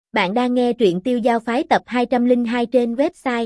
Bạn đang nghe truyện Tiêu Giao Phái tập 202 trên website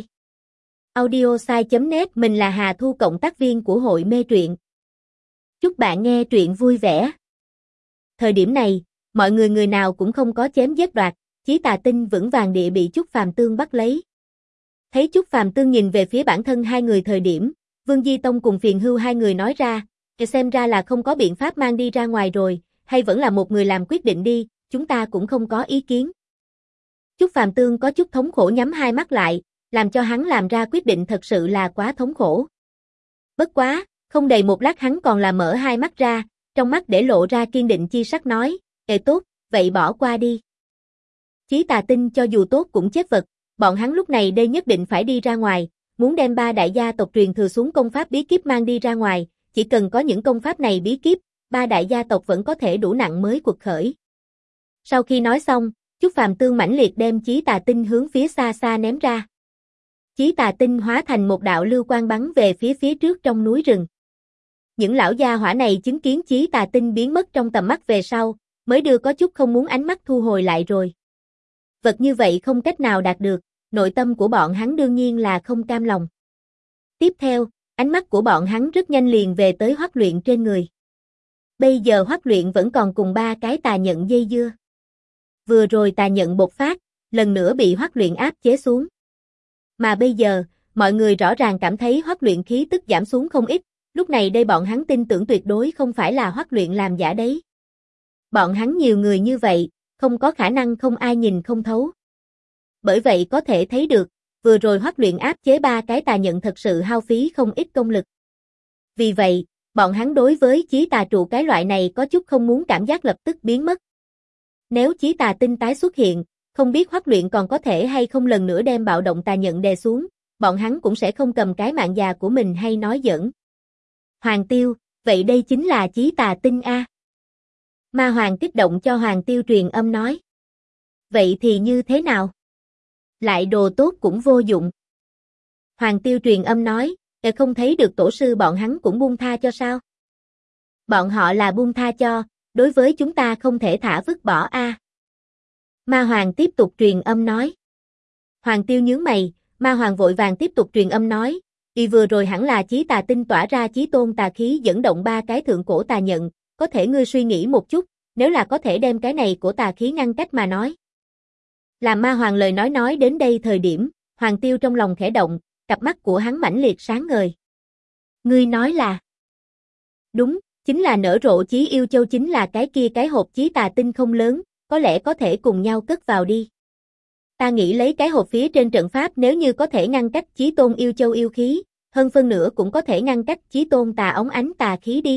audiosai.net. Mình là Hà Thu, cộng tác viên của hội mê truyện. Chúc bạn nghe truyện vui vẻ. Thời điểm này, mọi người nào cũng không có chém giết đoạt, Chí Tà Tinh vững vàng địa bị Chúc Phàm Tương bắt lấy. Thấy Chúc Phàm Tương nhìn về phía bản thân hai người thời điểm, Vương Di Tông cùng Phiền Hưu hai người nói ra, xem ra là không có biện pháp mang đi ra ngoài rồi, hay vẫn là một người làm quyết định đi, chúng ta cũng không có ý kiến. Chúc Phàm Tương có chút thống khổ nhắm hai mắt lại, làm cho hắn làm ra quyết định thật sự là quá thống khổ. Bất quá, không đầy một lát hắn còn là mở hai mắt ra, trong mắt để lộ ra kiên định chi sắc nói, tốt, vậy bỏ qua đi. Chí Tà Tinh cho dù tốt cũng chết vật, bọn hắn lúc này đây nhất định phải đi ra ngoài, muốn đem ba đại gia tộc truyền thừa xuống công pháp bí kíp mang đi ra ngoài, chỉ cần có những công pháp này bí kíp, ba đại gia tộc vẫn có thể đủ nặng mới quật khởi. Sau khi nói xong, Chúc Phàm Tương mãnh liệt đem Chí Tà Tinh hướng phía xa xa ném ra. Chí Tà Tinh hóa thành một đạo lưu quang bắn về phía trước trong núi rừng. Những lão gia hỏa này chứng kiến Chí Tà Tinh biến mất trong tầm mắt về sau, mới đưa có chút không muốn ánh mắt thu hồi lại rồi. Vật như vậy không cách nào đạt được, nội tâm của bọn hắn đương nhiên là không cam lòng. Tiếp theo, ánh mắt của bọn hắn rất nhanh liền về tới Hoắc Luyện trên người. Bây giờ Hoắc Luyện vẫn còn cùng ba cái tà nhận dây dưa. Vừa rồi tà nhận bộc phát, lần nữa bị Hoắc Luyện áp chế xuống. Mà bây giờ, mọi người rõ ràng cảm thấy Hoắc Luyện khí tức giảm xuống không ít, lúc này đây bọn hắn tin tưởng tuyệt đối không phải là Hoắc Luyện làm giả đấy. Bọn hắn nhiều người như vậy, không có khả năng không ai nhìn không thấu. Bởi vậy có thể thấy được, vừa rồi Hoắc Luyện áp chế ba cái tà nhận thật sự hao phí không ít công lực. Vì vậy, bọn hắn đối với Chí Tà trụ cái loại này có chút không muốn, cảm giác lập tức biến mất. Nếu Chí Tà Tinh tái xuất hiện, không biết Hoắc Luyện còn có thể hay không lần nữa đem bạo động tà nhận đè xuống, bọn hắn cũng sẽ không cầm cái mạng già của mình hay nói giỡn. Hoàng Tiêu, vậy đây chính là Chí Tà Tinh a? Ma Hoàng kích động cho Hoàng Tiêu truyền âm nói. Vậy thì như thế nào? Lại đồ tốt cũng vô dụng. Hoàng Tiêu truyền âm nói, không thấy được tổ sư bọn hắn cũng buông tha cho sao? Bọn họ là buông tha cho, đối với chúng ta không thể thả vứt bỏ a. Ma Hoàng tiếp tục truyền âm nói. Hoàng Tiêu nhướng mày, Ma Hoàng vội vàng tiếp tục truyền âm nói, vừa rồi hẳn là Chí Tà Tinh tỏa ra chí tôn tà khí dẫn động ba cái thượng cổ tà nhận, có thể ngươi suy nghĩ một chút, nếu là có thể đem cái này của tà khí ngăn cách mà nói. Làm Ma Hoàng lời nói đến đây thời điểm, Hoàng Tiêu trong lòng khẽ động, cặp mắt của hắn mãnh liệt sáng ngời. Ngươi nói là? Đúng, chính là nở rộ chí yêu châu, chính là cái kia cái hộp Chí Tà Tinh không lớn, có lẽ có thể cùng nhau cất vào đi. Ta nghĩ lấy cái hộp phía trên trận pháp nếu như có thể ngăn cách chí tôn yêu châu yêu khí, hơn phân nửa cũng có thể ngăn cách chí tôn tà ống ánh tà khí đi.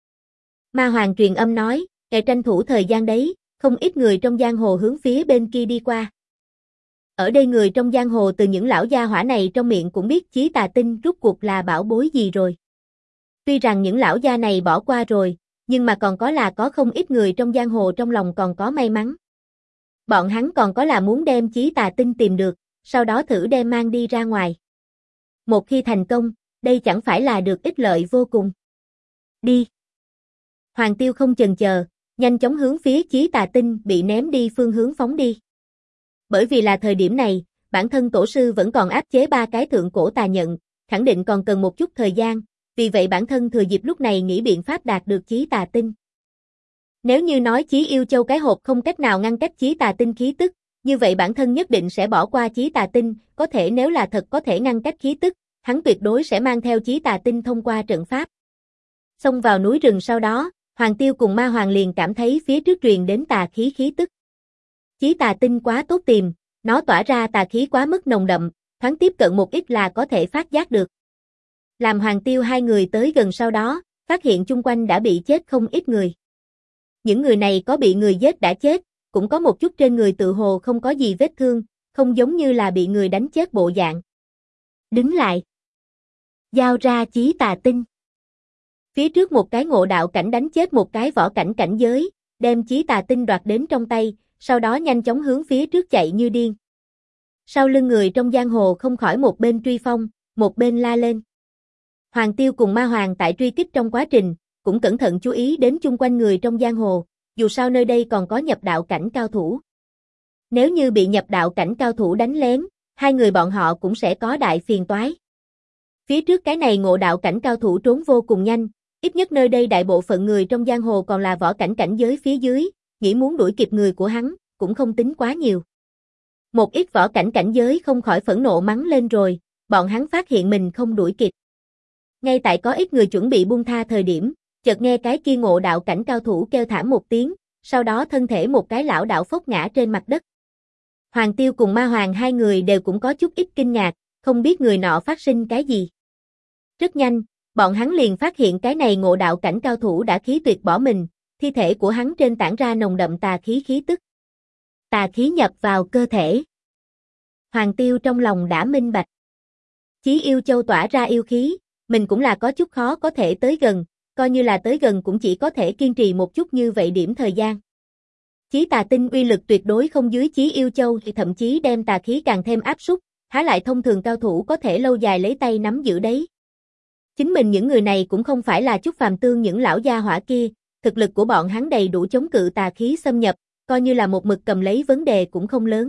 Ma Hoàng truyền âm nói, tranh thủ thời gian đấy, không ít người trong giang hồ hướng phía bên kia đi qua. Ở đây người trong giang hồ từ những lão gia hỏa này trong miệng cũng biết Chí Tà Tinh rút cuộc là bảo bối gì rồi. Tuy rằng những lão gia này bỏ qua rồi, nhưng mà còn có không ít người trong giang hồ trong lòng còn có may mắn. Bọn hắn còn có là muốn đem Chí Tà Tinh tìm được, sau đó thử đem mang đi ra ngoài. Một khi thành công, đây chẳng phải là được ích lợi vô cùng. Đi. Hoàng Tiêu không chần chờ, nhanh chóng hướng phía Chí Tà Tinh bị ném đi phương hướng phóng đi. Bởi vì là thời điểm này, bản thân tổ sư vẫn còn áp chế ba cái thượng cổ tà nhận, khẳng định còn cần một chút thời gian, vì vậy bản thân thừa dịp lúc này nghĩ biện pháp đạt được Chí Tà Tinh. Nếu như nói Chí yêu châu cái hộp không cách nào ngăn cách Chí Tà Tinh khí tức, như vậy bản thân nhất định sẽ bỏ qua Chí Tà Tinh, có thể nếu là thật có thể ngăn cách khí tức, hắn tuyệt đối sẽ mang theo Chí Tà Tinh thông qua trận pháp. Xông vào núi rừng sau đó, Hoàng Tiêu cùng Ma Hoàng liền cảm thấy phía trước truyền đến tà khí tức. Chí Tà Tinh quá tốt tìm, nó tỏa ra tà khí quá mức nồng đậm, thoáng tiếp cận một ít là có thể phát giác được. Làm Hoàng Tiêu hai người tới gần sau đó, phát hiện chung quanh đã bị chết không ít người. Những người này có bị người giết đã chết, cũng có một chút trên người tự hồ không có gì vết thương, không giống như là bị người đánh chết bộ dạng. Đứng lại. Giao ra Chí Tà Tinh. Phía trước một cái ngộ đạo cảnh đánh chết một cái võ cảnh cảnh giới, đem Chí Tà Tinh đoạt đến trong tay, sau đó nhanh chóng hướng phía trước chạy như điên. Sau lưng người trong giang hồ không khỏi một bên truy phong, một bên la lên. Hoàng Tiêu cùng Ma Hoàng tại truy kích trong quá trình, cũng cẩn thận chú ý đến chung quanh người trong giang hồ, dù sao nơi đây còn có nhập đạo cảnh cao thủ. Nếu như bị nhập đạo cảnh cao thủ đánh lén, hai người bọn họ cũng sẽ có đại phiền toái. Phía trước cái này ngộ đạo cảnh cao thủ trốn vô cùng nhanh, ít nhất nơi đây đại bộ phận người trong giang hồ còn là võ cảnh cảnh giới phía dưới, nghĩ muốn đuổi kịp người của hắn, cũng không tính quá nhiều. Một ít võ cảnh cảnh giới không khỏi phẫn nộ mắng lên rồi, bọn hắn phát hiện mình không đuổi kịp. Ngay tại có ít người chuẩn bị buông tha thời điểm, chợt nghe cái kia ngộ đạo cảnh cao thủ kêu thảm một tiếng, sau đó thân thể một cái lảo đảo phốc ngã trên mặt đất. Hoàng Tiêu cùng Ma Hoàng hai người đều cũng có chút ít kinh ngạc, không biết người nọ phát sinh cái gì. Rất nhanh, bọn hắn liền phát hiện cái này ngộ đạo cảnh cao thủ đã khí tuyệt bỏ mình, thi thể của hắn trên tản ra nồng đậm tà khí khí tức. Tà khí nhập vào cơ thể. Hoàng Tiêu trong lòng đã minh bạch. Chí yêu châu tỏa ra yêu khí, mình cũng là có chút khó có thể tới gần, coi như là tới gần cũng chỉ có thể kiên trì một chút như vậy điểm thời gian. Chí tà tinh uy lực tuyệt đối không dưới chí yêu châu thì thậm chí đem tà khí càng thêm áp súc, há lại thông thường cao thủ có thể lâu dài lấy tay nắm giữ đấy. Chính mình những người này cũng không phải là chút phàm tương những lão gia hỏa kia, thực lực của bọn hắn đầy đủ chống cự tà khí xâm nhập, coi như là một mực cầm lấy vấn đề cũng không lớn.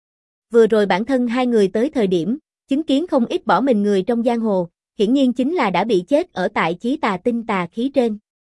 Vừa rồi bản thân hai người tới thời điểm, chứng kiến không ít bỏ mình người trong giang hồ, hiển nhiên chính là đã bị chết ở tại chí tà tinh tà khí trên.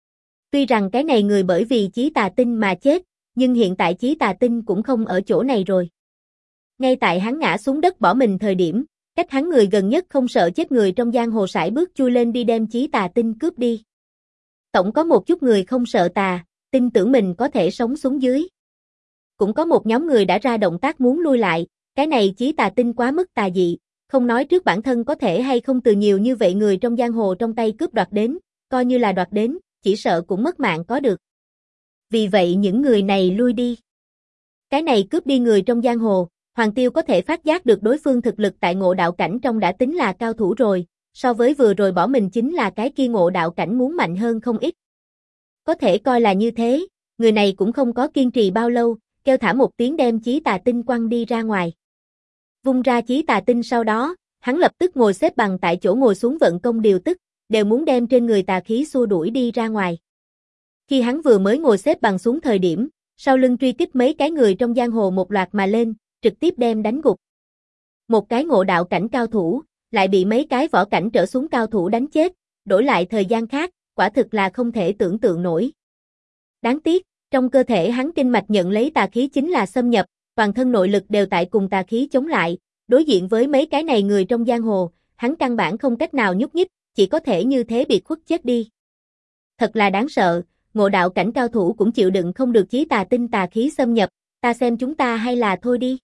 Tuy rằng cái này người bởi vì chí tà tinh mà chết, nhưng hiện tại chí tà tinh cũng không ở chỗ này rồi. Ngay tại hắn ngã xuống đất bỏ mình thời điểm, cách hắn người gần nhất không sợ chết người trong giang hồ sải bước chui lên đi đem chí tà tinh cướp đi. Tổng có một chút người không sợ tà, tin tưởng mình có thể sống xuống dưới. Cũng có một nhóm người đã ra động tác muốn lui lại, cái này chí tà tinh quá mức tà dị, không nói trước bản thân có thể hay không từ nhiều như vậy người trong giang hồ trong tay cướp đoạt đến, coi như là đoạt đến, chỉ sợ cũng mất mạng có được. Vì vậy những người này lui đi. Cái này cướp đi người trong giang hồ, Hoàng Tiêu có thể phát giác được đối phương thực lực tại ngộ đạo cảnh trong đã tính là cao thủ rồi, so với vừa rồi bỏ mình chính là cái kia ngộ đạo cảnh muốn mạnh hơn không ít. Có thể coi là như thế, người này cũng không có kiên trì bao lâu, kêu thả một tiếng đem chí tà tinh quăng đi ra ngoài. Vung ra chí tà tinh sau đó, hắn lập tức ngồi xếp bằng tại chỗ ngồi xuống vận công điều tức, đều muốn đem trên người tà khí xua đuổi đi ra ngoài. Khi hắn vừa mới ngồi xếp bằng xuống thời điểm, sau lưng truy kích mấy cái người trong giang hồ một loạt mà lên, trực tiếp đem đánh gục. Một cái ngộ đạo cảnh cao thủ, lại bị mấy cái võ cảnh trở xuống cao thủ đánh chết, đổi lại thời gian khác, quả thực là không thể tưởng tượng nổi. Đáng tiếc, trong cơ thể hắn kinh mạch nhận lấy tà khí chính là xâm nhập, toàn thân nội lực đều tại cùng tà khí chống lại, đối diện với mấy cái này người trong giang hồ, hắn căn bản không cách nào nhúc nhích, chỉ có thể như thế bị khuất chết đi. Thật là đáng sợ, ngộ đạo cảnh cao thủ cũng chịu đựng không được chí tà tinh tà khí xâm nhập, ta xem chúng ta hay là thôi đi.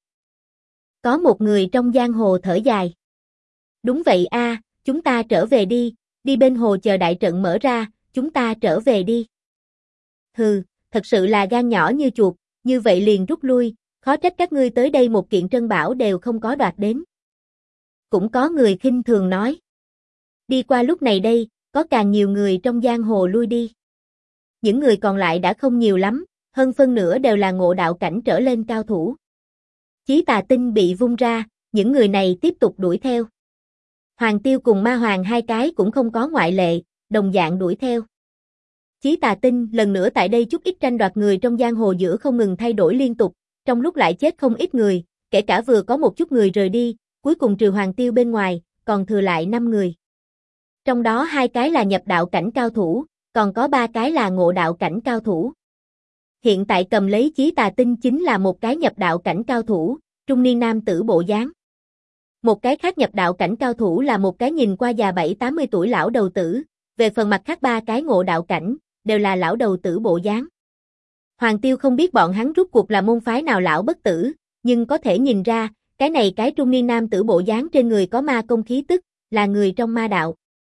Có một người trong giang hồ thở dài. Đúng vậy a, chúng ta trở về đi, đi bên hồ chờ đại trận mở ra, chúng ta trở về đi. Hừ, thật sự là gan nhỏ như chuột, như vậy liền rút lui, khó trách các ngươi tới đây một kiện trân bảo đều không có đoạt đến. Cũng có người khinh thường nói. Đi qua lúc này đây, có càng nhiều người trong giang hồ lui đi. Những người còn lại đã không nhiều lắm, hơn phân nửa đều là ngộ đạo cảnh trở lên cao thủ. Chí tà tinh bị vung ra, những người này tiếp tục đuổi theo. Hoàng Tiêu cùng Ma Hoàng hai cái cũng không có ngoại lệ, đồng dạng đuổi theo. Chí tà tinh lần nữa tại đây chút ít tranh đoạt người trong giang hồ giữa không ngừng thay đổi liên tục, trong lúc lại chết không ít người, kể cả vừa có một chút người rời đi, cuối cùng trừ Hoàng Tiêu bên ngoài, còn thừa lại 5 người. Trong đó 2 cái là nhập đạo cảnh cao thủ, còn có 3 cái là ngộ đạo cảnh cao thủ. Hiện tại cầm lấy chí tà tinh chính là một cái nhập đạo cảnh cao thủ, trung niên nam tử bộ dáng. Một cái khác nhập đạo cảnh cao thủ là một cái nhìn qua già 7-80 tuổi lão đầu tử, về phần mặt khác 3 cái ngộ đạo cảnh, đều là lão đầu tử bộ dáng. Hoàng Tiêu không biết bọn hắn rút cuộc là môn phái nào lão bất tử, nhưng có thể nhìn ra, cái này cái trung niên nam tử bộ dáng trên người có ma công khí tức, là người trong ma đạo.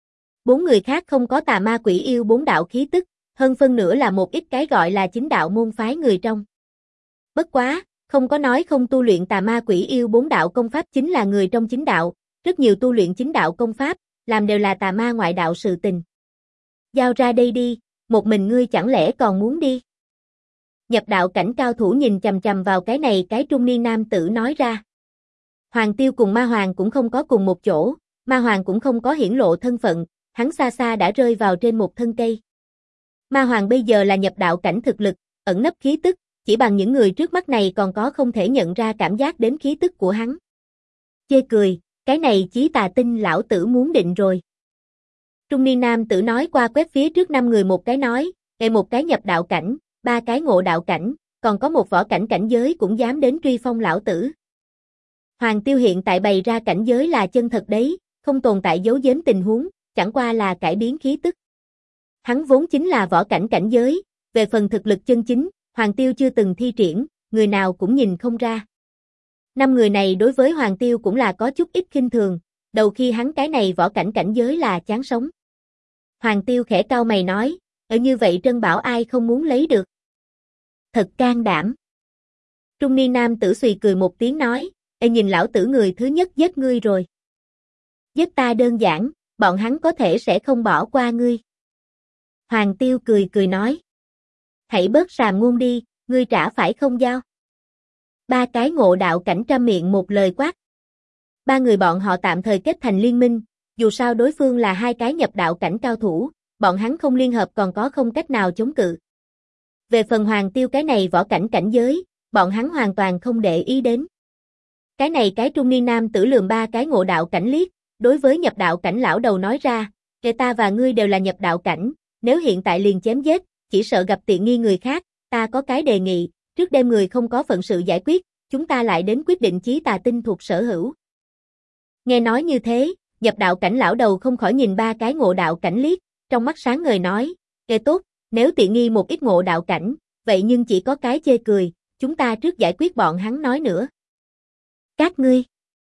4 người khác không có tà ma quỷ yêu 4 đạo khí tức, hơn phân nửa là một ít cái gọi là chính đạo môn phái người trong. Bất quá, không có nói không tu luyện tà ma quỷ yêu 4 đạo công pháp chính là người trong chính đạo, rất nhiều tu luyện chính đạo công pháp, làm đều là tà ma ngoại đạo sự tình. Giao ra đây đi, một mình ngươi chẳng lẽ còn muốn đi? Nhập đạo cảnh cao thủ nhìn chằm chằm vào cái này cái trung niên nam tử nói ra. Hoàng Tiêu cùng Ma Hoàng cũng không có cùng một chỗ, Ma Hoàng cũng không có hiển lộ thân phận, hắn xa xa đã rơi vào trên một thân cây. Ma Hoàng bây giờ là nhập đạo cảnh thực lực, ẩn nấp khí tức, chỉ bằng những người trước mắt này còn có không thể nhận ra cảm giác đến khí tức của hắn. Chê cười, cái này Chí Tà Tinh lão tử muốn định rồi. Trung niên nam tử nói qua quét phía trước 5 người một cái nói, một cái nhập đạo cảnh, 3 cái ngộ đạo cảnh, còn có một võ cảnh cảnh giới cũng dám đến truy phong lão tử. Hoàng Tiêu hiện tại bày ra cảnh giới là chân thật đấy, không tồn tại giấu giếm tình huống, chẳng qua là cải biến khí tức. Hắn vốn chính là võ cảnh cảnh giới, về phần thực lực chân chính, Hoàng Tiêu chưa từng thi triển, người nào cũng nhìn không ra. 5 người này đối với Hoàng Tiêu cũng là có chút ít khinh thường, đầu khi hắn cái này võ cảnh cảnh giới là chán sống. Hoàng Tiêu khẽ cau mày nói, ở như vậy Trân Bảo ai không muốn lấy được. Thật can đảm. Trung niên nam tử xùy cười một tiếng nói, nhìn lão tử người thứ nhất giết ngươi rồi. Giết ta đơn giản, bọn hắn có thể sẽ không bỏ qua ngươi. Hoàng Tiêu cười cười nói. Hãy bớt sàm ngôn đi, ngươi trả phải không giao. 3 cái ngộ đạo cảnh trăm miệng một lời quát. 3 người bọn họ tạm thời kết thành liên minh, dù sao đối phương là 2 cái nhập đạo cảnh cao thủ, bọn hắn không liên hợp còn có không cách nào chống cự. Về phần Hoàng Tiêu cái này võ cảnh cảnh giới, bọn hắn hoàn toàn không để ý đến. Cái này cái trung niên nam tử lườm 3 cái ngộ đạo cảnh liếc, đối với nhập đạo cảnh lão đầu nói ra, kể ta và ngươi đều là nhập đạo cảnh, nếu hiện tại liền chém giết, chỉ sợ gặp tiện nghi người khác, ta có cái đề nghị, trước đêm người không có phận sự giải quyết, chúng ta lại đến quyết định Chí Tà Tinh thuộc sở hữu. Nghe nói như thế, nhập đạo cảnh lão đầu không khỏi nhìn 3 cái ngộ đạo cảnh liếc, trong mắt sáng ngời nói, tốt, nếu tiện nghi một ít ngộ đạo cảnh, vậy nhưng chỉ có cái chê cười, chúng ta trước giải quyết bọn hắn nói nữa. Các ngươi.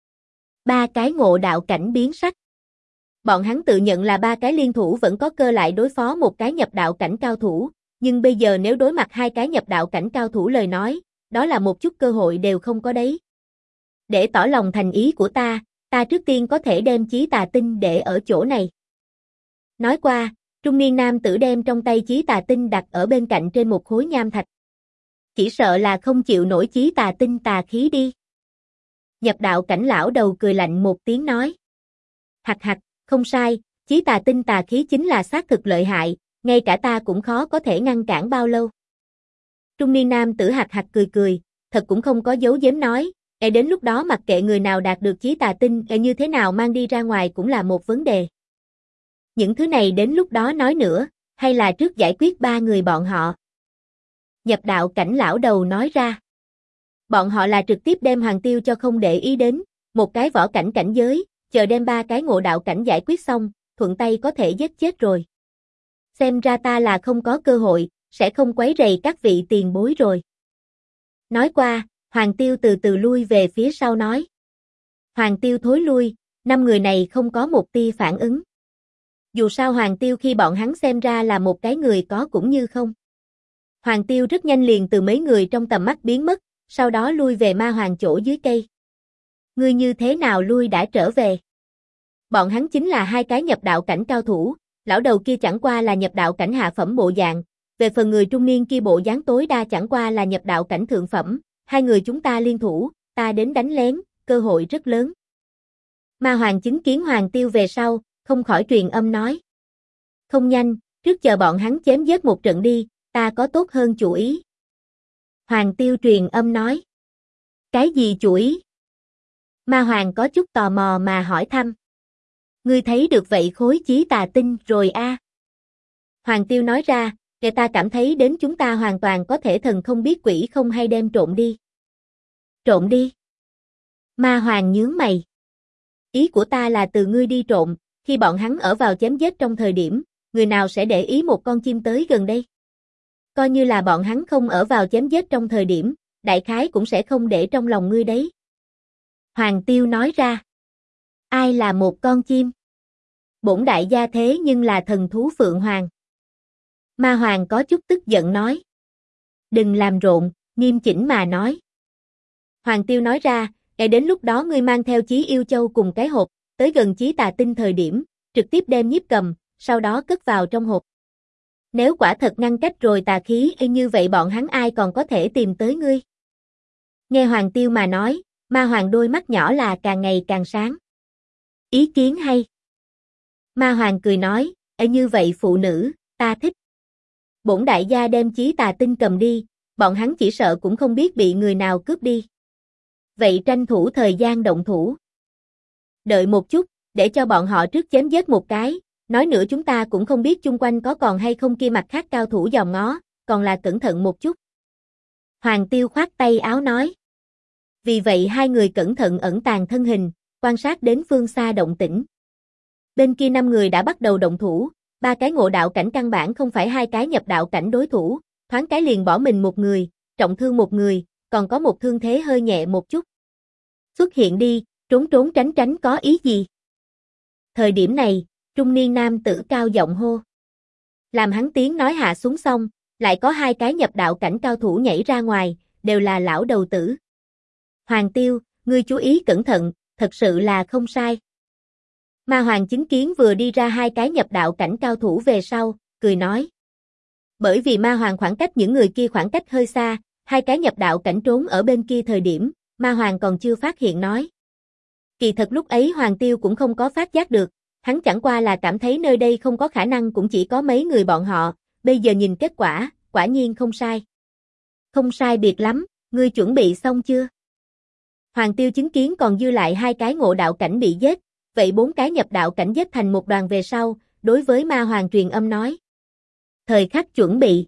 3 cái ngộ đạo cảnh biến sắc. Bọn hắn tự nhận là 3 cái liên thủ vẫn có cơ lại đối phó một cái nhập đạo cảnh cao thủ, nhưng bây giờ nếu đối mặt 2 cái nhập đạo cảnh cao thủ lời nói, đó là một chút cơ hội đều không có đấy. Để tỏ lòng thành ý của ta trước tiên có thể đem Chí Tà Tinh để ở chỗ này. Nói qua, trung niên nam tử đem trong tay Chí Tà Tinh đặt ở bên cạnh trên một khối nham thạch. Chỉ sợ là không chịu nổi Chí Tà Tinh tà khí đi. Nhập đạo cảnh lão đầu cười lạnh một tiếng nói. Hặc hặc, không sai, Chí Tà Tinh tà khí chính là xác thực lợi hại, ngay cả ta cũng khó có thể ngăn cản bao lâu. Trung niên nam tử hặc hặc cười cười, thật cũng không có giấu giếm nói, đến lúc đó mặc kệ người nào đạt được Chí Tà Tinh như thế nào mang đi ra ngoài cũng là một vấn đề. Những thứ này đến lúc đó nói nữa, hay là trước giải quyết 3 người bọn họ. Nhập đạo cảnh lão đầu nói ra. Bọn họ là trực tiếp đem Hoàng Tiêu cho không để ý đến, một cái võ cảnh cảnh giới, chờ đem 3 cái ngộ đạo cảnh giải quyết xong, thuận tay có thể giết chết rồi. Xem ra ta là không có cơ hội, sẽ không quấy rầy các vị tiền bối rồi. Nói qua, Hoàng Tiêu từ từ lui về phía sau nói. Hoàng Tiêu thối lui, 5 người này không có một tia phản ứng. Dù sao Hoàng Tiêu khi bọn hắn xem ra là một cái người có cũng như không. Hoàng Tiêu rất nhanh liền từ mấy người trong tầm mắt biến mất, sau đó lui về ma hoàng chỗ dưới cây. Ngươi như thế nào lui đã trở về? Bọn hắn chính là 2 cái nhập đạo cảnh cao thủ, lão đầu kia chẳng qua là nhập đạo cảnh hạ phẩm bộ dạng, về phần người trung niên kia bộ dáng tối đa chẳng qua là nhập đạo cảnh thượng phẩm, 2 người chúng ta liên thủ, ta đến đánh lén, cơ hội rất lớn. Ma hoàng chứng kiến Hoàng Tiêu về sau, không khỏi truyền âm nói. Không nhanh, trước chờ bọn hắn chém giết một trận đi, ta có tốt hơn chủ ý. Hoàng Tiêu truyền âm nói. Cái gì chủ ý? Ma hoàng có chút tò mò mà hỏi thăm. Ngươi thấy được vậy khối Chí Tà Tinh rồi a? Hoàng Tiêu nói ra, kể ta cảm thấy đến chúng ta hoàn toàn có thể thần không biết quỷ không hay đem trộn đi. Trộn đi? Ma hoàng nhướng mày. Ý của ta là từ ngươi đi trộn, khi bọn hắn ở vào chém giết trong thời điểm, người nào sẽ để ý một con chim tới gần đây? Coi như là bọn hắn không ở vào chém giết trong thời điểm, đại khái cũng sẽ không để trong lòng ngươi đấy. Hoàng Tiêu nói ra. Ai là một con chim? Bổn đại gia thế nhưng là thần thú Phượng Hoàng. Ma Hoàng có chút tức giận nói. Đừng làm rộn, nghiêm chỉnh mà nói. Hoàng Tiêu nói ra, đến lúc đó ngươi mang theo Chí Yêu Châu cùng cái hộp, tới gần Chí Tà Tinh thời điểm, trực tiếp đem Nhiếp Cầm, sau đó cất vào trong hộp. Nếu quả thật ngăn cách rồi tà khí như vậy bọn hắn ai còn có thể tìm tới ngươi? Nghe Hoàng Tiêu mà nói, Ma Hoàng đôi mắt nhỏ là càng ngày càng sáng. Ý kiến hay. Ma Hoàng cười nói, như vậy phụ nữ, ta thích. Bổn đại gia đem Chí Tà Tinh cầm đi, bọn hắn chỉ sợ cũng không biết bị người nào cướp đi. Vậy tranh thủ thời gian động thủ. Đợi một chút, để cho bọn họ trước chém giết một cái, nói nữa chúng ta cũng không biết chung quanh có còn hay không kia mặt khác cao thủ dòm ngó, còn là cẩn thận một chút. Hoàng Tiêu khoát tay áo nói. Vì vậy hai người cẩn thận ẩn tàng thân hình, quan sát đến phương xa động tĩnh. Bên kia 5 người đã bắt đầu động thủ, 3 cái ngộ đạo cảnh căn bản không phải 2 cái nhập đạo cảnh đối thủ, thoáng cái liền bỏ mình một người, trọng thương một người, còn có một thương thế hơi nhẹ một chút. Xuất hiện đi, trốn trốn tránh tránh có ý gì? Thời điểm này, trung niên nam tử cao giọng hô. Làm hắn tiếng nói hạ xuống xong, lại có 2 cái nhập đạo cảnh cao thủ nhảy ra ngoài, đều là lão đầu tử. Hoàng Tiêu, ngươi chú ý cẩn thận, thật sự là không sai. Ma Hoàng chứng kiến vừa đi ra 2 cái nhập đạo cảnh cao thủ về sau, cười nói. Bởi vì Ma Hoàng khoảng cách những người kia khoảng cách hơi xa, 2 cái nhập đạo cảnh trốn ở bên kia thời điểm, Ma Hoàng còn chưa phát hiện nói. Kỳ thật lúc ấy Hoàng Tiêu cũng không có phát giác được, hắn chẳng qua là cảm thấy nơi đây không có khả năng cũng chỉ có mấy người bọn họ, bây giờ nhìn kết quả, quả nhiên không sai. Không sai biệt lắm, ngươi chuẩn bị xong chưa? Hoàng Tiêu chứng kiến còn dư lại 2 cái ngộ đạo cảnh bị giết, vậy 4 cái nhập đạo cảnh giết thành một đoàn về sau, đối với Ma Hoàng truyền âm nói. Thời khắc chuẩn bị.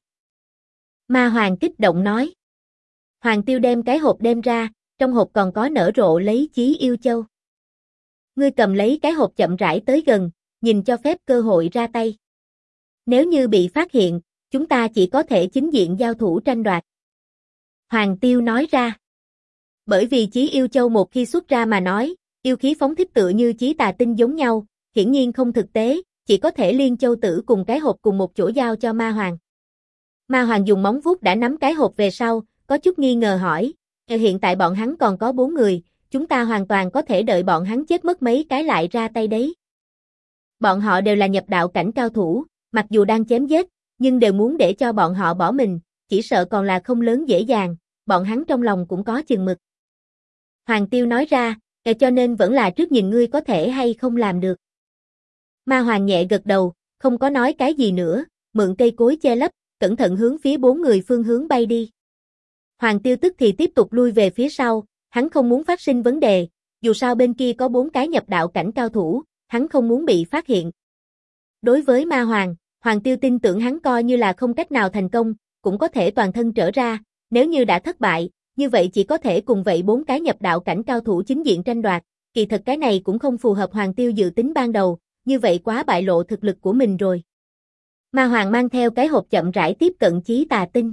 Ma Hoàng kích động nói. Hoàng Tiêu đem cái hộp đem ra, trong hộp còn có nở rộ lấy Chí Yêu Châu. Ngươi cầm lấy cái hộp chậm rãi tới gần, nhìn cho phép cơ hội ra tay. Nếu như bị phát hiện, chúng ta chỉ có thể chính diện giao thủ tranh đoạt. Hoàng Tiêu nói ra. Bởi vì Chí Yêu Châu một khi xuất ra mà nói, yêu khí phóng thích tựa như chí tà tinh giống nhau, hiển nhiên không thực tế, chỉ có thể liên châu tử cùng cái hộp cùng một chỗ giao cho Ma Hoàng. Ma Hoàng dùng móng vuốt đã nắm cái hộp về sau, có chút nghi ngờ hỏi, hiện tại bọn hắn còn có 4 người, chúng ta hoàn toàn có thể đợi bọn hắn chết mất mấy cái lại ra tay đấy. Bọn họ đều là nhập đạo cảnh cao thủ, mặc dù đang chém giết, nhưng đều muốn để cho bọn họ bỏ mình, chỉ sợ còn là không lớn dễ dàng, bọn hắn trong lòng cũng có chừng mực. Hoàng Tiêu nói ra, cho nên vẫn là trước nhìn ngươi có thể hay không làm được. Ma Hoàng nhẹ gật đầu, không có nói cái gì nữa, mượn cây cối che lấp, cẩn thận hướng phía 4 người phương hướng bay đi. Hoàng Tiêu tức thì tiếp tục lui về phía sau, hắn không muốn phát sinh vấn đề, dù sao bên kia có 4 cái nhập đạo cảnh cao thủ, hắn không muốn bị phát hiện. Đối với Ma Hoàng, Hoàng Tiêu tin tưởng hắn coi như là không cách nào thành công, cũng có thể toàn thân trở ra, nếu như đã thất bại, như vậy chỉ có thể cùng vậy 4 cái nhập đạo cảnh cao thủ chính diện tranh đoạt, kỳ thật cái này cũng không phù hợp Hoàng Tiêu dự tính ban đầu, như vậy quá bại lộ thực lực của mình rồi. Ma Hoàng mang theo cái hộp chậm rãi tiếp cận Chí Tà Tinh.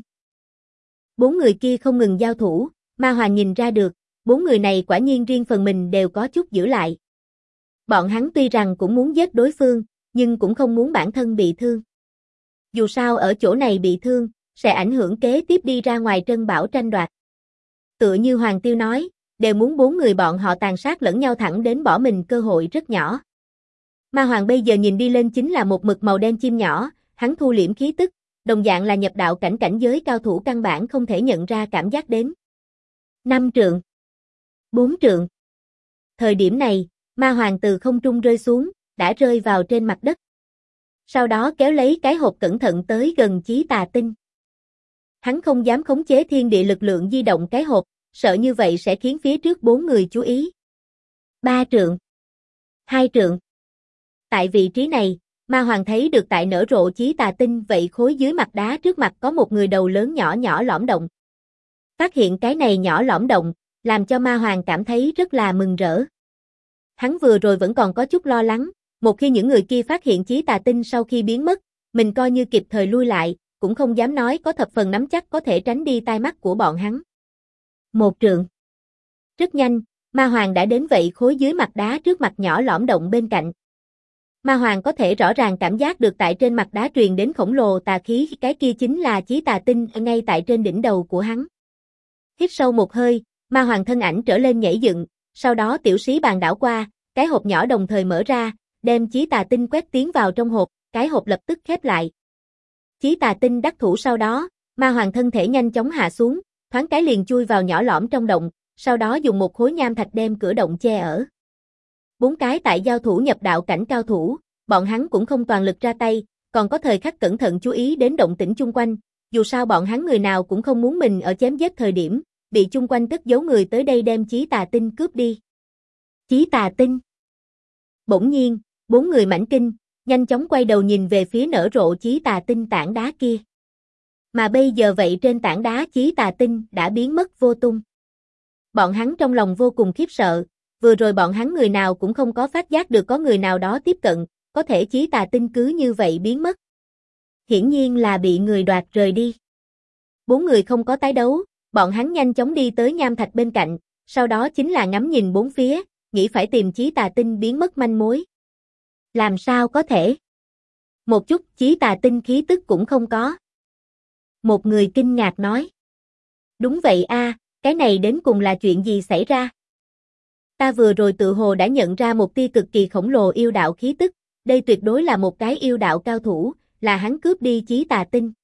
4 người kia không ngừng giao thủ, Ma Hoàng nhìn ra được, 4 người này quả nhiên riêng phần mình đều có chút giữ lại. Bọn hắn tuy rằng cũng muốn giết đối phương, nhưng cũng không muốn bản thân bị thương. Dù sao ở chỗ này bị thương, sẽ ảnh hưởng kế tiếp đi ra ngoài Trân Bảo tranh đoạt. Tựa như Hoàng Tiêu nói, đều muốn 4 người bọn họ tàn sát lẫn nhau thẳng đến bỏ mình cơ hội rất nhỏ. Ma Hoàng bây giờ nhìn đi lên chính là một mực màu đen chim nhỏ, hắn thu liễm khí tức, đồng dạng là nhập đạo cảnh cảnh giới cao thủ căn bản không thể nhận ra cảm giác đến. 5 trượng, 4 trượng. Thời điểm này, Ma Hoàng từ không trung rơi xuống, đã rơi vào trên mặt đất. Sau đó kéo lấy cái hộp cẩn thận tới gần Chí Tà Tinh. Hắn không dám khống chế thiên địa lực lượng di động cái hộp, sợ như vậy sẽ khiến phía trước 4 người chú ý. 3 trượng, 2 trượng. Tại vị trí này, Ma Hoàng thấy được tại nở rộ Chí Tà Tinh vậy khối dưới mặt đá trước mặt có một người đầu lớn nhỏ nhỏ lõm động. Phát hiện cái này nhỏ lõm động, làm cho Ma Hoàng cảm thấy rất là mừng rỡ. Hắn vừa rồi vẫn còn có chút lo lắng, một khi những người kia phát hiện Chí Tà Tinh sau khi biến mất, mình coi như kịp thời lui lại, cũng không dám nói có thập phần nắm chắc có thể tránh đi tai mắt của bọn hắn. 1 trượng. Rất nhanh, Ma Hoàng đã đến vậy khối dưới mặt đá trước mặt nhỏ lõm động bên cạnh. Ma Hoàng có thể rõ ràng cảm giác được tại trên mặt đá truyền đến khổng lồ tà khí, cái kia chính là Chí Tà Tinh ngay tại trên đỉnh đầu của hắn. Hít sâu một hơi, Ma Hoàng thân ảnh trở lên nhảy dựng, sau đó tiểu sĩ bàn đảo qua, cái hộp nhỏ đồng thời mở ra, đem Chí Tà Tinh quét tiến vào trong hộp, cái hộp lập tức khép lại. Chí Tà Tinh đắc thủ sau đó, Ma Hoàng thân thể nhanh chóng hạ xuống, thoáng cái liền chui vào nhỏ lõm trong động, sau đó dùng một khối nham thạch đem cửa động che ở. 4 cái tại giao thủ nhập đạo cảnh cao thủ, bọn hắn cũng không toàn lực ra tay, còn có thời khắc cẩn thận chú ý đến động tĩnh chung quanh, dù sao bọn hắn người nào cũng không muốn mình ở chém giết thời điểm, bị chung quanh cất giấu người tới đây đem chí tà tinh cướp đi. Chí tà tinh. Bỗng nhiên, 4 người mãnh kinh, nhanh chóng quay đầu nhìn về phía nở rộ chí tà tinh tảng đá kia. Mà bây giờ vậy trên tảng đá chí tà tinh đã biến mất vô tung. Bọn hắn trong lòng vô cùng khiếp sợ, vừa rồi bọn hắn người nào cũng không có phát giác được có người nào đó tiếp cận, có thể chí tà tinh cứ như vậy biến mất. Hiển nhiên là bị người đoạt rời đi. 4 người không có tái đấu, bọn hắn nhanh chóng đi tới nham thạch bên cạnh, sau đó chính là ngắm nhìn bốn phía, nghĩ phải tìm chí tà tinh biến mất manh mối. Làm sao có thể? Một chút chí tà tinh khí tức cũng không có. Một người kinh ngạc nói. Đúng vậy a, cái này đến cùng là chuyện gì xảy ra? Ta vừa rồi tự hồ đã nhận ra một tia cực kỳ khổng lồ yêu đạo khí tức, đây tuyệt đối là một cái yêu đạo cao thủ, là hắn cướp đi chí tà tinh.